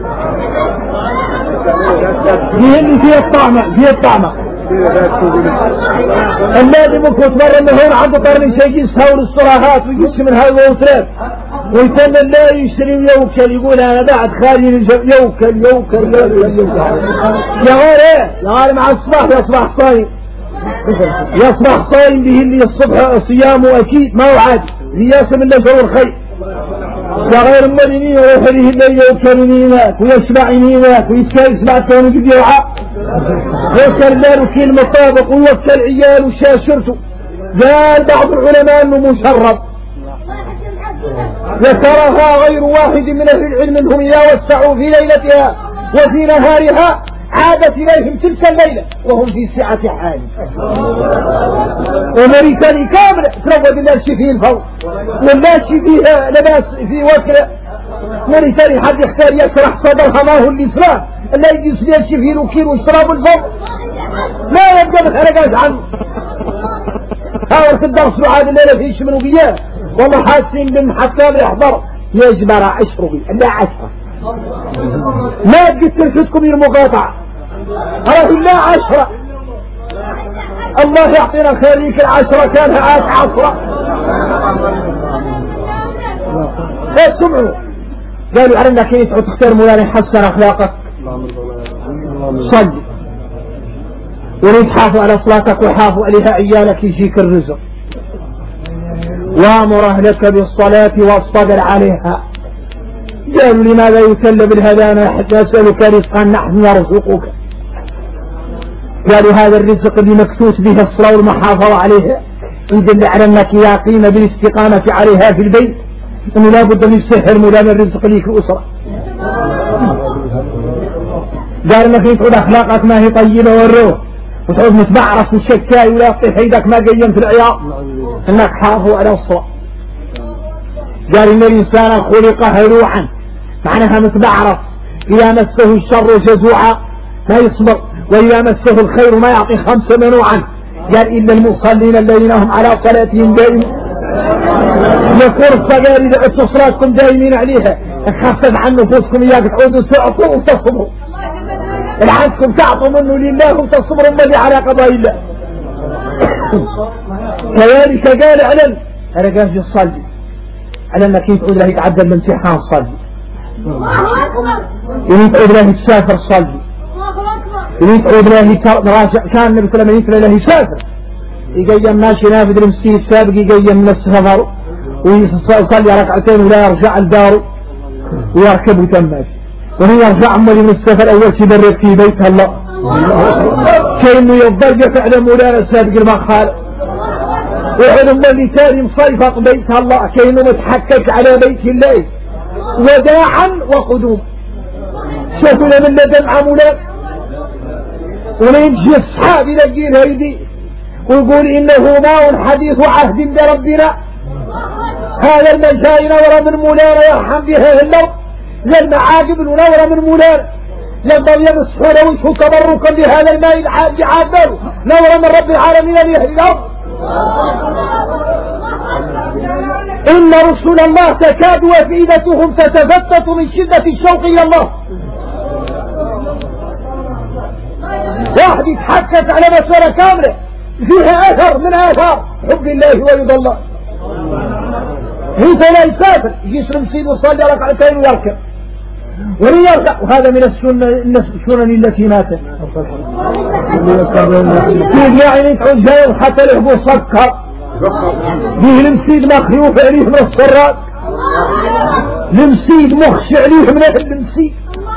دي اللي فيها الطعمة الذي ممكن تمر انه هون عنده قرن شيء يسهول الصراحات ويجيش من هذا وثلاث ويتمنى لا يشتري يوكل يقول انا بعد خالي يوكل يا غير مع الصباح يصبح صايم به اللي الصبح صيامه اكيد ما هو عادي رياسه من نجر الخير يا غير المدينين ويحريه اللي يوكلني هناك ويشبعني هناك ويسمع التوني قد يوعى ويوكل له كلمة طابق ويوكل عيال وشاشرته قال بعض العلماء انه مشرب ذكرها غير واحد من اهل العلم انهم اذا وسعوا في ليلتها وفي نهارها عادت اليهم تلك الليلة وهم في سعة حال ومريكاني كاملة تروض الناس فيه الفوق والناس فيها لباس في وكرة مريكاني حد يختار يشرح صدرها ما هو الإسلام اللي يجلس ليش فيه وكيل واشتراب الفوق ما يبقى بحرقات عنه هاورت الدرس عاد الليلة فيش منه بياه والله حاسين بالمحكام يحضر يجبر 10 بي لا 10 ما قلت تلفتكم المقاطعة قالوا لا 10 الله يعطينا خيريك 10 كانها 10 ايه سمعوا قالوا على انك يدعو تختار مولانا يحسن اخلاقك صلي وليد حافظ على صلاتك وحافظ عليها عيالك يجيك الرزق وامر اهلك بالصلاة واصطبر عليها قالوا لماذا يكلب الهدانا حتى يسألك رزقا نحن نرزقك قالوا هذا الرزق اللي مكتوت به الصلاة والمحافظة عليها يدل على انك يقين بالاستقامة عليها في البيت انه لا بد من السحر مولانا الرزق ليك الاسرة قال انك يتعود اخلاقك ما هي طيبة والروح وتعود متبعرس والشكاي ولا يطيح ايدك ما قيمت العياط انك حافظ على الصلاة قال ان الانسان خلق هلوعا معناها متبعرس اذا مسه الشر جزوعا ما يصبر واذا مسه الخير ما يعطي 5 منوعا قال الا المصلين الذين هم على صلاتهم دائما يقول الصغير اذا عدتوا صلاتكم دائمين عليها خفف عن نفوسكم اياك تعودوا تعطوا وتصبروا العزكم تعطوا منه لله وتصبروا الذي على قضاء الله كذلك قال علن انا قال في الصلي على انك يتعود له يتعدل الامتحان صلي يتعود له يسافر صلي يتعود له كان النبي صلى الله عليه وسلم له يسافر يقيم ماشي نافذ المسجد السابق يقيم من السفر ويصلي ركعتين ولا يرجع الدار ويركب وتماشي وهو يرجع عمالي من السفر اول شي برد في بيت الله كأنه يفضل يفعل مولانا السابق المخالف وعلم اللي تاني مصيفق بيت الله كأنه متحكك على بيت الله وداعا وقدوم شوفوا لمن دمع مولانا ولينجي الصحاب يلقين هيدي ويقول انه ماء حديث عهد بربنا هذا المجاي نورة من مولانا يرحم بها الارض للمعاقب نورة من مولانا لما يمسحون وجهه تبركا بهذا الماء العابر نورة من رب العالمين لأهل الارض ان رسول الله تكاد وفئدتهم تتفتت من شدة الشوق الى الله واحد يتحكت على مسألة كاملة فيها اثر من اثار حب الله ورضا الله هيك لا يسافر يجيش المسجد ويصلي ركعتين ويركب ويرجع وهذا من السنن التي ماتت كيف يعني تعود جاي حتى له سكر به المسجد مخيوف عليه من السرات المسجد مخشع عليه من اهل المسجد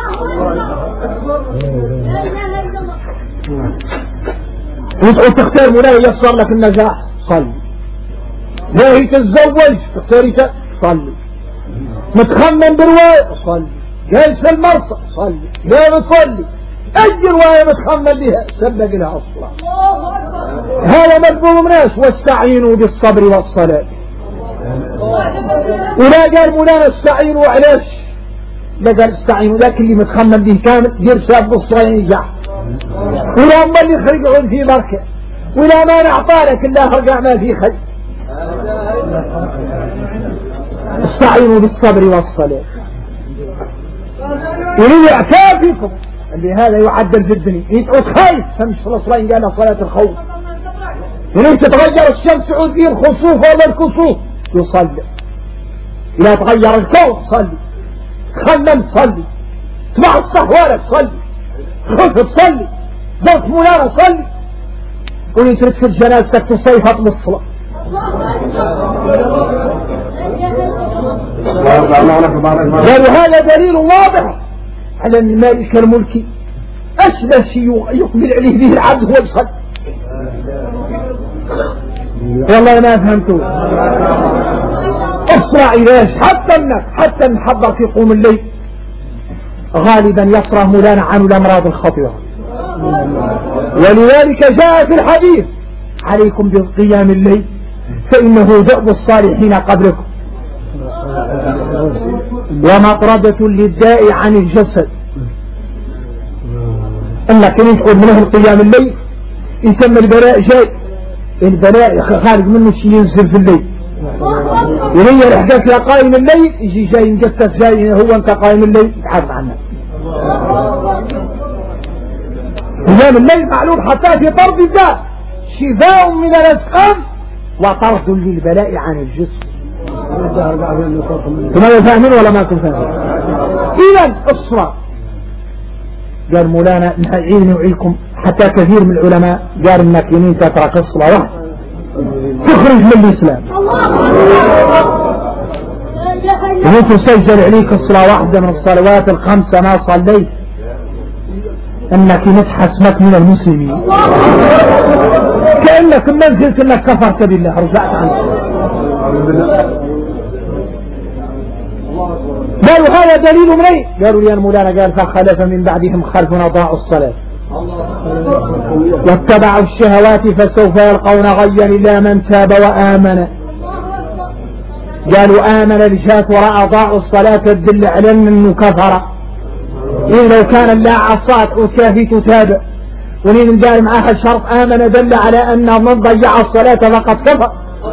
وتقول تختار مولاي يسر لك النجاح صلي لا تتزوج تختاري صلي متخمن برواية صلي جالس المرصى صلي لا بتصلي اي رواية متخمن بها سبق لها الصلاة هذا مطلوب ناس واستعينوا بالصبر والصلاة ولا قال مولانا استعينوا علاش لا قال استعينوا لكن اللي متخمن به كامل دير شاب بالصلاة ينجح ولا أما اللي خرجعون في بركة ولا ما نعطالك الله رجع ما في خير واستعينوا بالصبر والصلاة. يريد اعتافكم اللي هذا يعدل في الدنيا. يتعود خايف فمش الأصلين قال صلاة الخوف. يريد تتغير الشمس يعود فيه الخسوف ولا الكسوف يصلي. إذا تغير الكون صلي، خلنا نصلي، اسمع الصحوالة صلي، خف تصلي، ضغط منارة صلي، ويترك في جنازتك تصيفط بالصلاة. قالوا هذا دليل واضح على أن المالك الملكي أشبه شيء يقبل عليه به العبد هو الصلاة. والله ما فهمتوا. أسرع إليش حتى المحضر في قوم الليل غالبا يصرى مولانا عن الأمراض الخطيرة. ولذلك جاء في الحديث عليكم بقيام الليل فإنه دأب الصالحين قبلكم ومطردة للداء عن الجسد. انك يدخل منه قيام الليل يسمى البلاء جاي، البلاء خارج منه شيء ينزل في الليل. وهي الحدث يا قائم الليل يجي جاي مجسس جاي هو انت قائم الليل تعرف عنه. قيام الليل معلوم حتى في طرد الداء شفاء من الاسقام وطرد للبلاء عن الجسم. انتم فاهمين ولا ما انتم فاهمين؟ اذا الصلاة قال مولانا نعيني وعيكم حتى كثير من العلماء قال انك يمين تترك الصلاة واحدة تخرج من الاسلام. يمين تسجل عليك الصلاة واحدة من الصلوات الخمسة ما صليت انك نتحس اسمك من المسلمين كأنك ما نزلت انك كفرت بالله رجعت عنه. قالوا هذا دليل من ايه؟ قالوا لي المولانا قال فخلف من بعدهم خلف اضاعوا الصلاة واتبعوا الشهوات فسوف يلقون غيا الا من تاب وآمن. قالوا آمن الجات وراء اضاعوا الصلاة تدل على انه كفر. إن لو كان الله عصات وكافي تتابع ونين قال معها الشرط آمن دل على أن من ضيع الصلاة فقد كفر.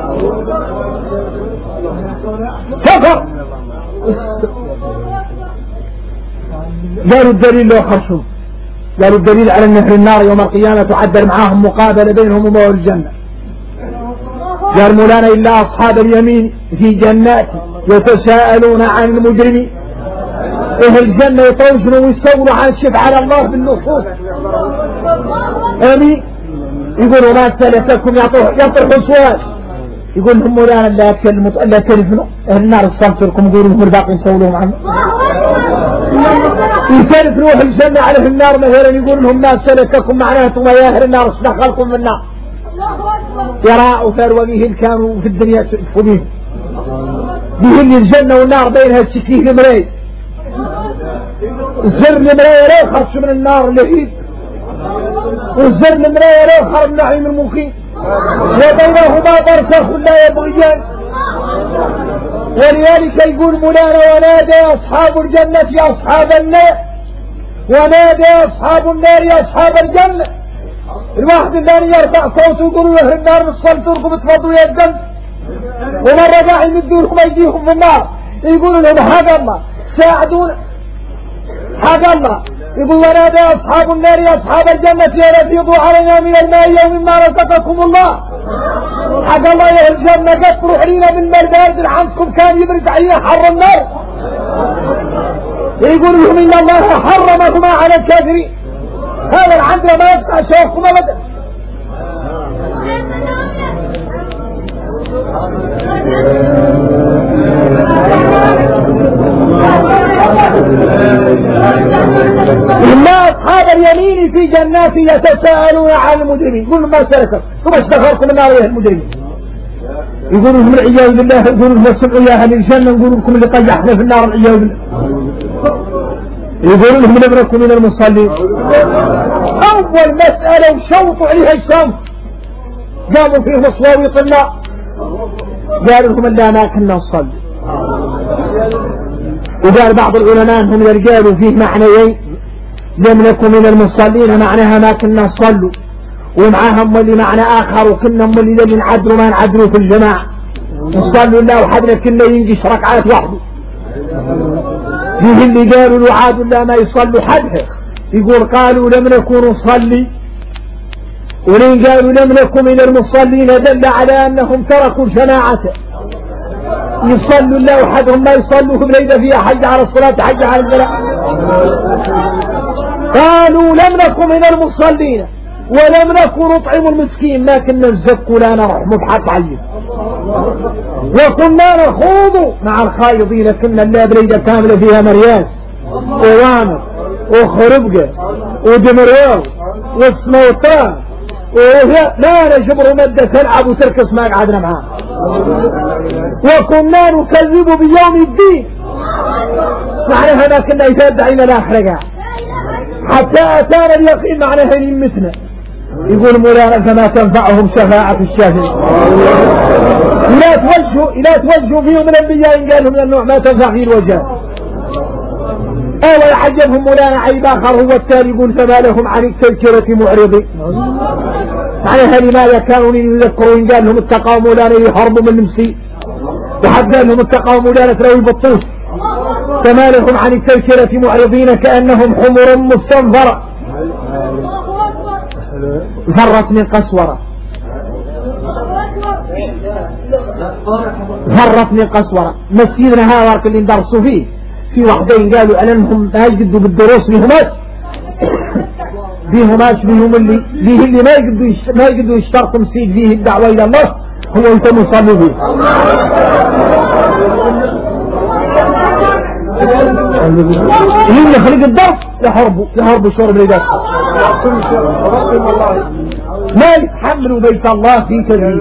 قالوا الدليل لو خرشوا قالوا الدليل على أن أهل النار يوم القيامة تعدل معهم مقابلة بينهم وبين الجنة. قال مولانا إلا أصحاب اليمين في جنات يتساءلون عن المجرمين. اهل الجنة يطوجنوا ويسولوا عن شفع على الله بالنصوص. امين. يقولوا ما سلككم يطرحوا سؤال يقول لهم مولانا لا تلفنوا اهل النار استغفركم يقولوا لهم الباقي نسولوهم عنه. يسلف روح الجنة على اهل النار مثلا يقول لهم ما سلككم معناته يا اهل النار ايش دخلكم من النار. يراء ثروته كانوا في الدنيا فيه بهن الجنة والنار بينها الشكيه المريض الزر المراية لا يخرج من النار لهيب والزر المراية لا يخرج من نعيم المقيم وبينهما برزخ لا يبغيان. ولذلك يقول مولانا ونادى أصحاب الجنة يا أصحاب النار ونادى أصحاب النار يا أصحاب الجنة. الواحد الثاني يرفع صوته ويقولوا له النار بالصلتوركم تفضوا يا الجنة ومرة قاعد يمدوا لهم أيديهم في النار يقولوا لهم حق الله ساعدونا حق الله. يقول ونادى أصحاب النار يا أصحاب الجنة يا رفيضوا علينا من الماء ومما رزقكم الله. حق الله يا الجنة قطروا علينا من ماء بارد عندكم كان يبرد علينا حر النار. يقول لهم إن الله حرمهما على الكافرين. هذا العندنا ما يقطع شوقكم أبدا. إن أصحاب اليمين في جنات يتساءلون عن المجرمين. يقولوا ما سلككم ثم اشتغلكم النار يا المجرمين. يقولوا لهم العياذ بالله يقولوا لهم السمع يا أهل الجنة يقولوا لكم اللي طيحنا في النار العياذ بالله. يقولوا لهم نبركم من المصلين. أول مسألة وشوطوا عليها الشمس قاموا فيهم صواويط النار قالوا لهم لا ما كنا نصلي. وقال بعض العلماء هم يرجالوا فيه معنيين لم نكن من المصلين معناها ما كنا نصلوا ومعاهم اللي معنى آخر وكنا اللي نعدلوا ما نعدلوا في الجماعة. نصلوا الله وحدنا كنا ينجش ركعات وحده. فيه اللي قالوا له عاد لا ما يصلوا حدها، يقول قالوا لم نكن نصلي، ولين قالوا لم نكن من المصلين دل على أنهم تركوا جماعته. يصلوا الله وحدهم ما يصلوا بليلة فيها حج على الصلاة حج على الصلاة. قالوا لم نكن من المصلين ولم نكن نطعم المسكين، ما كنا نزك ولا نروح مبحث عين، وكنا نخوض مع الخايضين. كنا لا بليلة كاملة فيها مرياس ووامر وخربقة ودمريو وسموطان لا نجبر مدة تلعب وتركز ما قعدنا معاه. وكنا نكذب بيوم الدين، معناها ما كنا يتدعين الآخرة حتى أتانا اليقين معناها يمتنا. يقول مولانا فما تنفعهم شفاعة الشافعين. لا توجهوا فيهم الأنبياء قالوا من النوع ما تنفع فيه الوجه. أولا يعجبهم مولانا عيب آخر هو التالي يقول فما لهم عن التذكرة معرضين. معناها لماذا كانوا يذكرون قال لهم اتقوا مولانا يهربوا من المسيء، وحد قال لهم اتقوا مولانا تلاقوا يبطوش. فما لهم عن التذكرة معرضين كأنهم حمر مستنفرة فرت من قسورة. فرت من قسورة. مسجدنا هذا اللي ندرسوا فيه في وحدين قالوا ألمهم ما يجدوا بالدروس بيهماش اللي ما يجدوا يشترطوا مسيد فيه الدعوة إلى الله هو أنت مصلوا به. اللي يخرج الدرس يحربوا شرب لذلك ما يتحملوا بيت الله في كذب.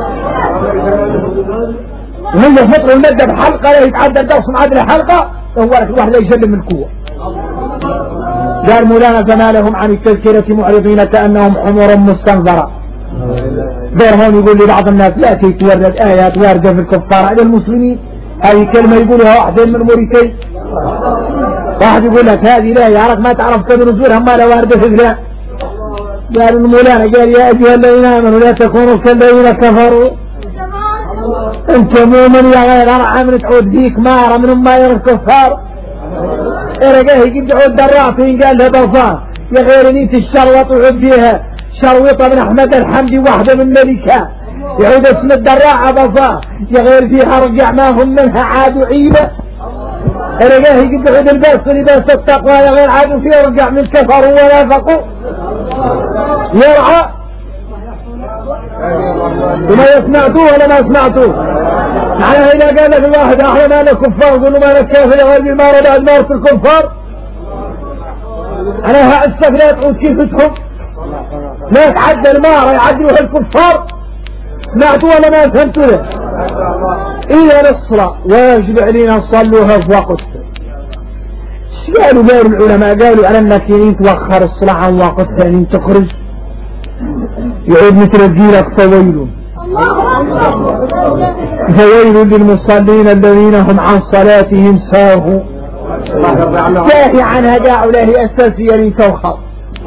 وهي فطر المادة بحلقة لا يتعدى الدرس معادلة حلقة هو لك الواحد يجلب من القوة. قال مولانا فما لهم عن التذكرة معرضين كأنهم حمر مستنظرة. دور هون يقول لبعض الناس لا تتورد آيات واردة في الكفار على المسلمين. هذه كلمة يقولها واحدين من موريتين. واحد يقول لك هذه لا يعرف ما تعرف كذا نزولها ما لا واردة في الكلام. قال المولانا قال يا أيها الذين آمنوا لا تكونوا كالذين كفروا. انت مؤمن يا غير عامل تعود فيك مارة من ما يرى الكفار. ارقاه يجيب تعود دراتين قال له ضفاه يا غير نيت الشروط وعود فيها شروطة من أحمد الحمدي واحدة من ملكها يعود اسم الدراعة ضفاه يا غير فيها رجع ما هم منها عاد عيبة. ارقاه يجيب تعود الباس لباس التقوى يا غير عاد فيها رجع من كفروا ولا فقوا يرعى. وما يسمعتوه ولا ما سمعتوه. معناها إذا قال لك الواحد أحلى ما لك كفار قلوا ما لك كافر غير بالمارة بعد مارة الكفار. معناها السفر تعود كيف تحب ما تعدى المارة يعدلوها الكفار. سمعتوه ولا ما فهمتوه؟ إذا الصلاة واجب علينا نصلوها في وقتها. ايش قالوا العلماء؟ قالوا على انك توخر الصلاة عن وقتها ان تخرج يعود مثل الجيلك فويل للمصلين الذين هم عن صلاتهم ساهون. ساهي عنها قاعوا له أساسية لتوخر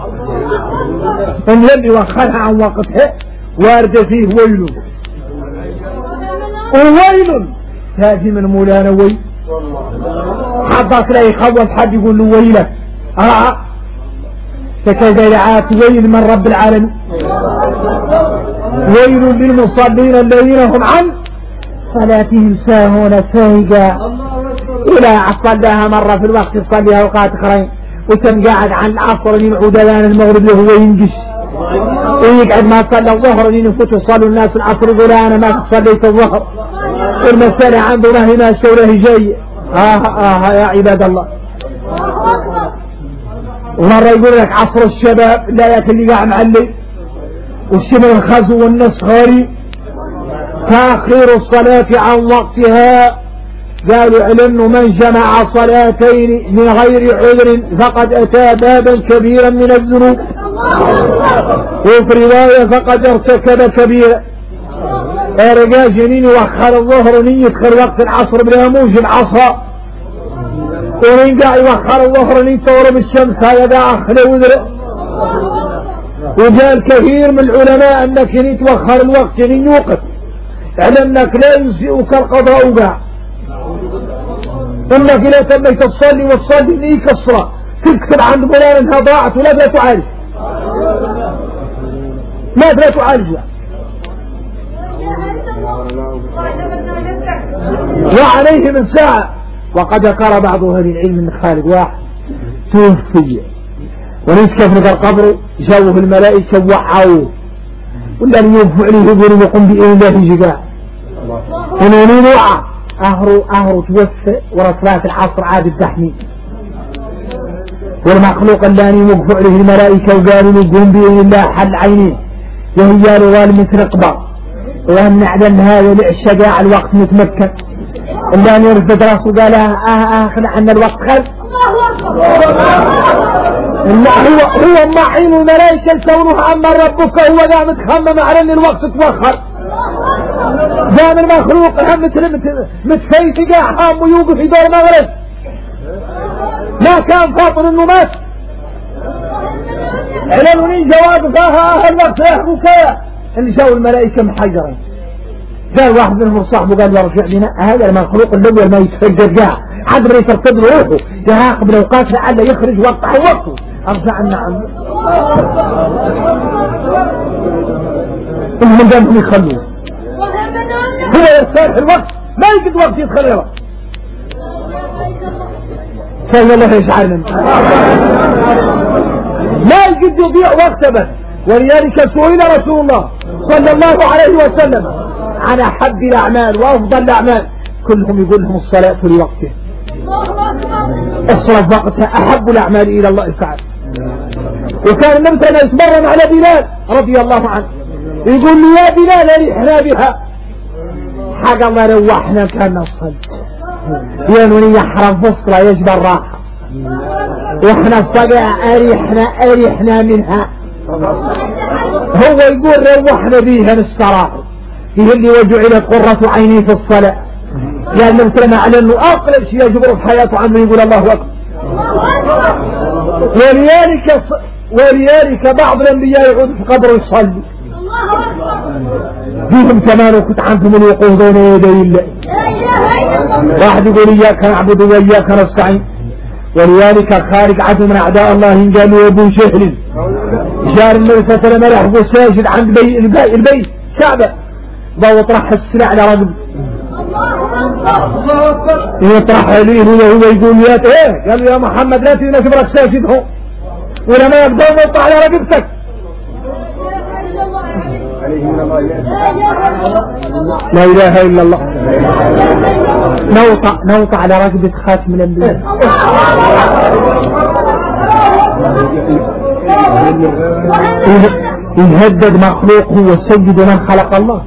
ان لم يوخرها عن وقتها وارد فيه ويل. وويل تاجي من مولانا ويل حضرت لا يخوف حد يقول له ويلك فكذا يعات ويل من رب العالمين. ويل للمصلين الذين هم عن صلاتهم ساهون ساهقا. إلى صلاها مرة في الوقت تصليها أوقات أخرين وكم قاعد عن العصر ينعود أذان المغرب له هو ينجش ويقعد ما صلى الظهر ينفت يصلوا الناس العصر يقول أنا ما صليت الظهر. المسألة عنده ما هي ما شوره جاي. يا عباد الله. ومرة يقول لك عصر الشباب لا ياكل اللي قاعد معلي والشباب الخزو والنصغاري تأخير الصلاة عن وقتها. قالوا علموا من جمع صلاتين من غير عذر فقد أتى بابا كبيرا من الذنوب وفي رواية فقد ارتكب كبيرا. ارجع جنين وخر الظهر يدخل وقت العصر بلا موجب عصا ورجع يوخر الظهر يتورب الشمس هذا داخل وذره. وقال كثير من العلماء انك يتوخر الوقت يوقف اعلمناك لا يجزئك القضاء وقع انك لا تميت تصلي والصلي لي كسرة تكتب عند فلان انها ضاعت ولا تعالج لا تعالجها. وعليه من ساعة. وقد ذكر بعض اهل العلم ان خالد واحد توفي ونسكف لك القبر جاوه الملائكة ووعوه ولا يوفوا عليه يقولوا يقوم بإذن الله جقاع ونونين وعى أهروا توفى ورا صلاة العصر عاد التحميد والمخلوق اللاني وقفوا عليه الملائكة وقالوا يقوم بإذن الله حل عينيه وهي له غال مثل قبر وأن نعلم هذا للشجاع الوقت متمكن اللاني يرفض راسه قال خلع عنا الوقت خل هو معين الملائكة لسونه عما ربك هو ذا متخمم على ان الوقت توخر ذا من المخلوق هم متفيت قاعد ويوقف في دور مغرب ما كان فاطن انه مات علموني جواب فاها الوقت يحبك اللي جاءوا الملائكة محجرين قال واحد منهم صاحبه قال يا رجع بنا هذا المخلوق الاول ما يتفجر قاعد حد ما يترتب روحه يراقب الاوقات لعله يخرج وقته وقته ارجع النعم المهم قامهم يخلوه هو يرسل الوقت ما يجد وقت يتخليه كان الله يشعرنا ما يجد يضيع وقته بس. ولذلك سئل رسول الله صلى الله عليه وسلم عن احب الاعمال وافضل الاعمال كلهم يقول لهم الصلاة لوقته الصلاة وقتها احب الاعمال الى الله تعالى. وكان النبي صلى الله عليه وسلم يتمرن على بلال رضي الله عنه يقول لي يا بلال اريحنا بها حق الله روحنا كان نصل ينوني يحرم فصلة يجبر راحة واحنا الصقع اريحنا منها هو يقول روحنا بيها الصراحة هي اللي وجعلت قرة عيني في الصلاة لأن نمتلنا على أنه أقلب شيء يجبر في حياته عنه يقول الله أكبر. ولذلك بعض الأنبياء يعود في قبره يصلي فيهم كمان وكنت عندهم الوقوف بين يدي الله واحد يقول إياك نعبد وإياك نستعين. ولذلك خارج عدو من أعداء الله قالوا أبو شهل جار النبي صلى الله عليه وسلم يحبه ساجد عند البيت كعبة وطرح السلع على رجل يطرح عليه وهو يقول يا قالوا يا محمد لا تينا كبرك ساجد هو ولما يقدر نوطع على رقبتك لا إله إلا الله نوطع على رقبة خاتم الأنبياء يهدد مخلوق هو سيد من خلق الله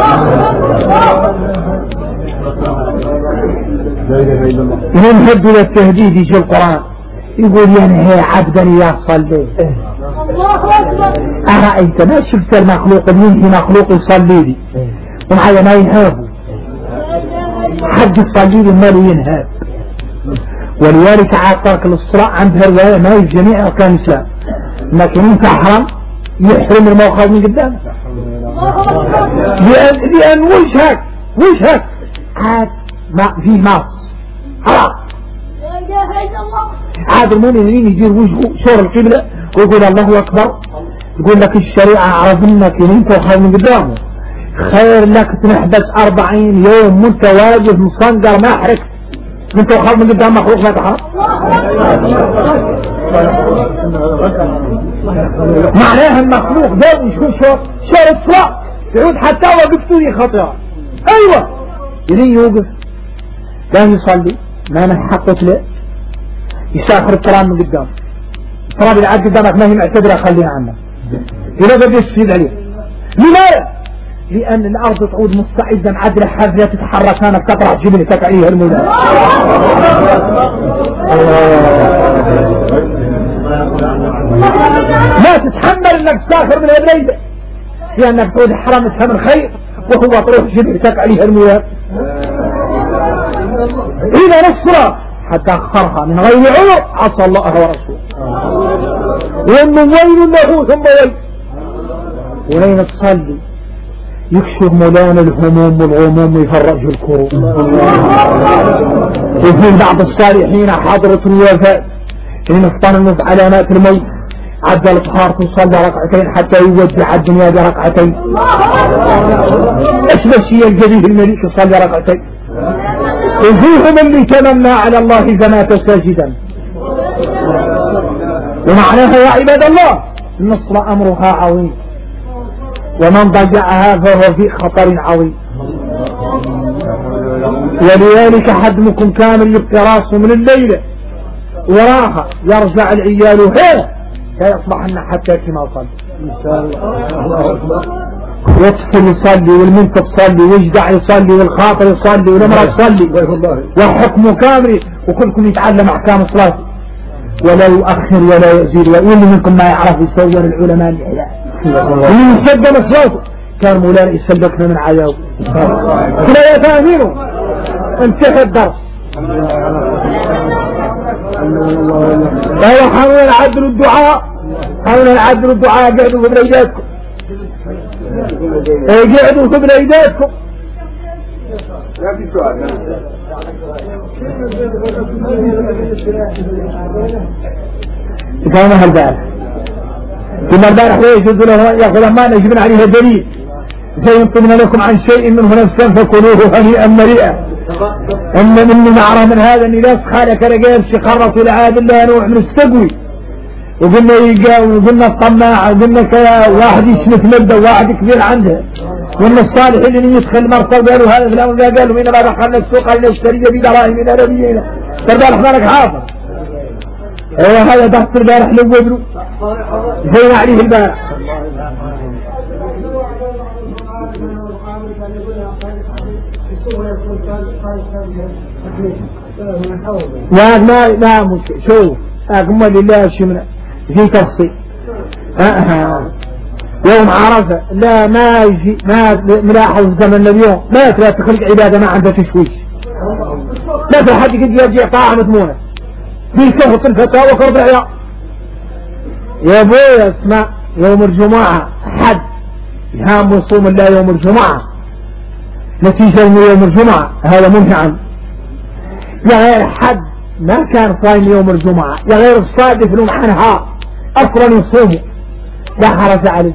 ينهد للتهديد في القرآن يقول ينهي عبدا يصلي أرأيت ما شفت المخلوق ينهي مخلوق يصلي لي ومعايا ما ينهابه حد يصلي لي ما ينهاب. ولذلك عاطرك للصلاة عندها رواية ما الجميع أركان الإسلام لكن انت حرام يحرم الموقف من قدامه لأن وجهك عاد ما فيه ناس حرام عاد المؤمنين يجير وجهه شور القبلة ويقول الله أكبر يقول لك الشريعة عرفنك ان انت وخير من قدامه خير لك تنحبس 40 يوم وانت واقف مصنقر ما حركت انت وخير من قدام مخلوق لا تحرم معناها المخلوق ده يشوف شور الصلاة يعود حتى وقفته يخطئ ايوه يلين يوقف كان يصلي ما نحقق له يساخر التراب من قدام التراب اللي عاد قدامك ما هي معتبرة خليها عنه إذا بدي يستفيد عليه. لماذا؟ لأن الأرض تعود مستعدة معدلة حاجة تتحرك كانت تطرح جبلتك عليها المولى ما تتحمل انك تسافر من البليدة لأنك تعود حرمتها من خير وهو تروح جبلتك عليها المولى إذا نصرة حتى أخرها من غير عذر عصى الله ورسوله وإنه ويل له ثم ويل ولين تصلي يكشف مولانا الهموم والغموم ويفرج الكروب. وفي بعض الصالحين حضرة الوفاة حين اصطنموا في علامات الموت عدى الطهارة وصلى ركعتين حتى يودع الدنيا بركعتين. ايش بشي الجديد الملك يصلي ركعتين. وفيهم اللي تمنى على الله فمات ساجدا. ومعناها يا عباد الله النصر امرها عظيم، ومن ضيعها فهو في خطر عظيم. ولذلك حدمكم كامل يبقى راسه من الليلة وراها يرجع العيال فيصبحن حتى كما صلي ان شاء الله. والطفل يصلي والمنت تصلي والجدع يصلي والخاطر يصلي والامرأة تصلي وحكمه كامل، وكلكم يتعلم احكام الصلاة ولا يؤخر ولا يزيد. واللي منكم ما يعرف يصور العلماء الإحياء اللي يسجل الصوت كان مولانا يسلكنا من عياض كلا يفهمينه. انتهى الدرس. قالوا حاولوا نعدلوا الدعاء، حاولوا نعدلوا الدعاء. قعدوا في بليداتكم، قعدوا في بليداتكم. كانوا هالبارح كنا البارح يجوز له ياخذ ما نجبنا عليها دليل زي ينطبنا لكم عن شيء منه نفسا فكلوه هنيئا مريئا. ان مني نعرف من هذا ان ناس خالك رجال خرطوا لعاد الله نوع من السقوي، وقلنا يجاوب وقلنا الطماع وقلنا واحد يشمت مبدا وواحد كبير عنده، وان الصالح اللي يدخل مرصد قالوا هذا فلان قالوا مين ما دخلنا السوق لنشتري بدراهم من نبينا فالبارح مالك حافظ. ايوه هذا ضغط البارح لو ابنه زين عليه البارح. ما مشكلة. شوف أكمل لله شمنا في تفصيل. يوم عرفة لا ما يجي ما ملاحظ زمن اليوم ما تلا تخلق عبادة ما عندها تشويش. لا في حد يجي يرجع طاعة مضمونة في كهف الفتاة وقرب العياء. يا ابوي اسمع يوم الجمعة حد يهام وصوم الله يوم الجمعة نتيجة من يوم الجمعة هذا منهي عنه. يا غير حد ما كان صايم يوم الجمعة يا غير الصادف له محنها أصلا يصومه لا حرج عليه.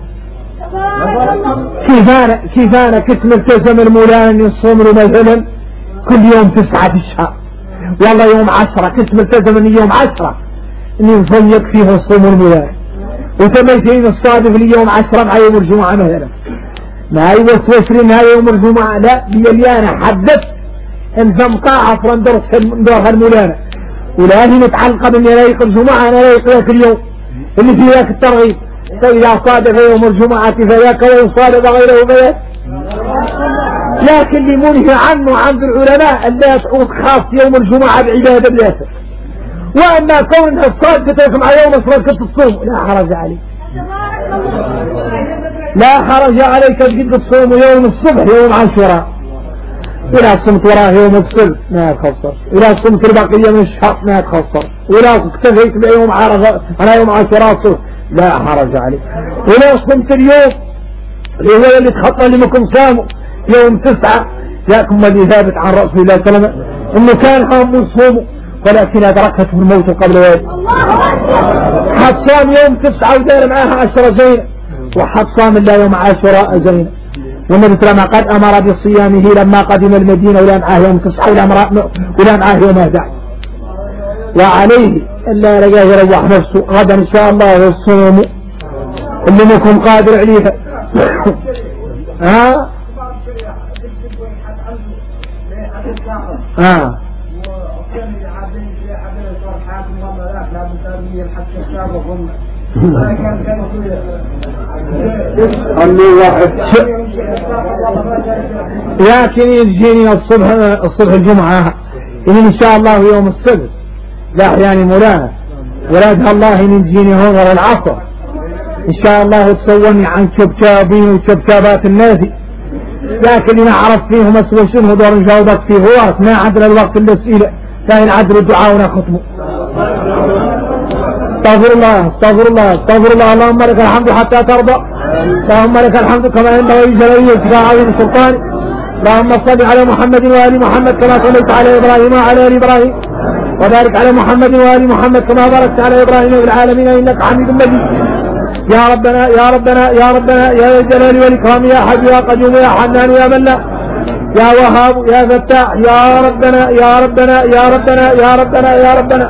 كيف أنا كنت ملتزم المولان أن يصوم له مثلا كل يوم 9 في الشهر، والله يوم 10 كنت ملتزم أن يوم 10 أن يصيق فيه الصوم المولان، وتميتين الصادف لي يوم 10 مع يوم الجمعة مثلا ما يوسوس لنا يوم الجمعة. لا اللي أنا حدثت ان فمطاعة فرندرس دورها المولانة ولا هي متعلقة بان يلايق الجمعة انا لايق ذاك اليوم اللي في ذاك الترغيب. فإذا صادف يوم الجمعة فذاك وإن صادف غيره فذاك. لكن اللي منهي عنه عند العلماء أن لا تعود خاص يوم الجمعة بعبادة بياسر، وأما كونها الصادفة مع يوم الصلاة الصوم لا حرج عليك، لا حرج عليك تجد الصوم يوم الصبح يوم عاشوراء. إذا صمت وراه يوم السبت ما يتخسر، إذا صمت البقية من الشهر ما يتخسر، وإذا اكتفيت بيوم عرفة أنا يوم عاشوراء لا حرج عليك. وإذا صمت اليوم اللي هو اللي تخطى اللي مكم صاموا يوم 9 جاءكم الذي ثابت عن رسول الله صلى الله عليه وسلم إنه كان هم يصوموا ولكن أدركته الموت قبل ذلك. حد صام يوم 9 ودار معها 10 زينة، وحد صام الله يوم عاشوراء زينة. والنبي صلى الله عليه وسلم قد أمر بصيامه لما قدم المدينة ولا معه يوم 9 ولا معه يوم 11، وعليه إلا رجاه يروح نفسه غدا إن شاء الله والصوم اللي منكم قادر عليها. ها لكن يجيني الصبح الجمعة إن شاء الله يوم السبت لا أحياني مولانا ولادها الله إن يجيني هون ورا العصر إن شاء الله تصوني عن شبشابين وشبشابات الناس، لكن اللي نعرف فيهم أسوى شنو دور نجاوبك فيه هو ما عندنا الوقت الأسئلة ثاني نعدل الدعاء ونختمه. استغفر الله استغفر الله استغفر الله اللهم لك الحمد حتى ترضى. اللهم لك الحمد كما ينبغي لجلال وجهك وعظيم سلطانك. اللهم صل على محمد وآل محمد كما صليت على إبراهيم وعلى آل إبراهيم، وبارك على محمد وآل محمد كما باركت على إبراهيم في العالمين إنك حميد مجيد. يا ربنا يا ربنا يا ربنا يا ذا الجلال والإكرام يا حي يا قيوم يا حنان يا منان يا وهاب يا فتاح يا ربنا يا ربنا يا ربنا يا ربنا يا ربنا.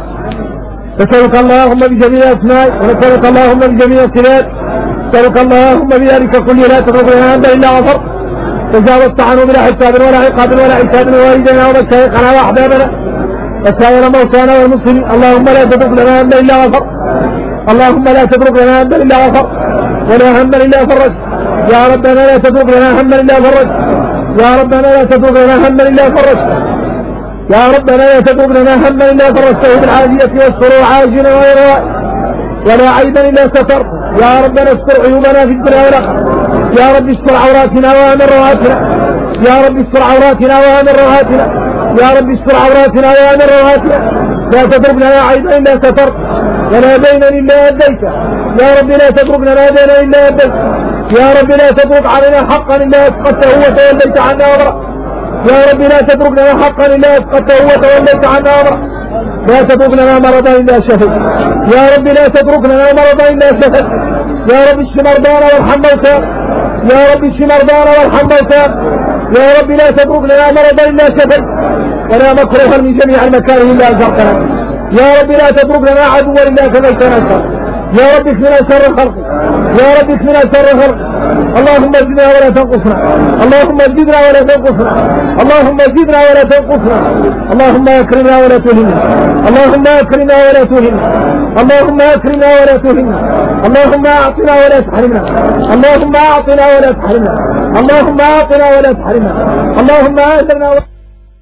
نسألك اللهم بجميع أسمائك ونسألك اللهم بجميع صفاتك، نسألك اللهم بذلك كل لا تترك لنا ذنبا إلا غفرت، تجاوزت عنه بلا حساب ولا عقاب ولا عتاب لوالدينا ومشايخنا وأحبابنا وسائر موتانا والمسلمين. اللهم لا تترك لنا ذنبا إلا غفرت، اللهم لا تترك لنا ذنبا إلا غفرت ولا هما إلا فرجت. يا ربنا لا تترك لنا هما إلا فرجت، يا ربنا لا تترك لنا هما إلا فرجت، يا ربنا لا تترك لنا هما إلا فرجته بالعافية والسرور عاجلا وغير وائل، ولا عيبا إلا سترت. يا ربنا استر عيوبنا في الدنيا والآخرة، يا رب استر عوراتنا وآمن رواتنا، يا رب استر عوراتنا وآمن رواتنا، يا رب استر عوراتنا وآمن رواتنا. لا تترك لنا عيبا إلا سترت، ولا دينا إلا أديته. يا رب لا تترك لنا دينا إلا أديته، يا رب لا تترك علينا حقا إلا أسقطته وتوليت عنا وبرأ، يا رب لا تترك لنا حقا إلا أسقطته وتوليت عنا وبرأ. لا تترك لنا مرضا إلا شفيت، يا رب لا تترك لنا مرضا إلا شفيت. يا رب اشف مرضانا وارحم موتانا، يا رب اشف مرضانا وارحم موتانا. يا رب لا تترك لنا مرضا إلا شفيت، ولا مكروها من جميع المكاره إلا أزهقتنا. يا رب لا تترك لنا عدوا إلا كفيتنا شر. يا رب اكفنا شر الخلق، يا رب اكفنا شر الخلق. اللهم زدنا ولا تنقصنا، اللهم زدنا ولا تنقصنا، اللهم زدنا ولا تنقصنا. اللهم اكرمنا ولا تهنا، اللهم اكرمنا ولا تهنا، اللهم اكرمنا ولا تهنا، اللهم اعطنا ولا تحرمنا، اللهم اعطنا ولا تحرمنا، اللهم اعطنا ولا تحرمنا، اللهم اجرنا